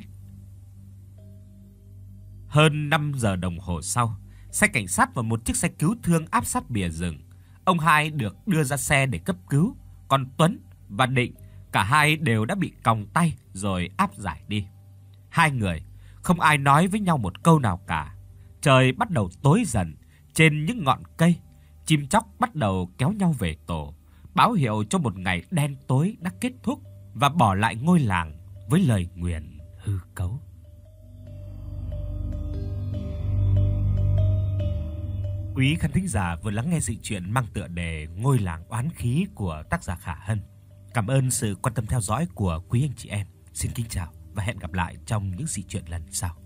Hơn năm giờ đồng hồ sau, xe cảnh sát và một chiếc xe cứu thương áp sát bìa rừng. Ông Hai được đưa ra xe để cấp cứu, còn Tuấn và Định cả hai đều đã bị còng tay rồi áp giải đi. Hai người không ai nói với nhau một câu nào cả. Trời bắt đầu tối dần, trên những ngọn cây, chim chóc bắt đầu kéo nhau về tổ, báo hiệu cho một ngày đen tối đã kết thúc và bỏ lại ngôi làng với lời nguyền hư cấu. Quý khán thính giả vừa lắng nghe dị truyện mang tựa đề Ngôi làng oán khí của tác giả Khả Hân. Cảm ơn sự quan tâm theo dõi của quý anh chị em. Xin kính chào và hẹn gặp lại trong những dị truyện lần sau.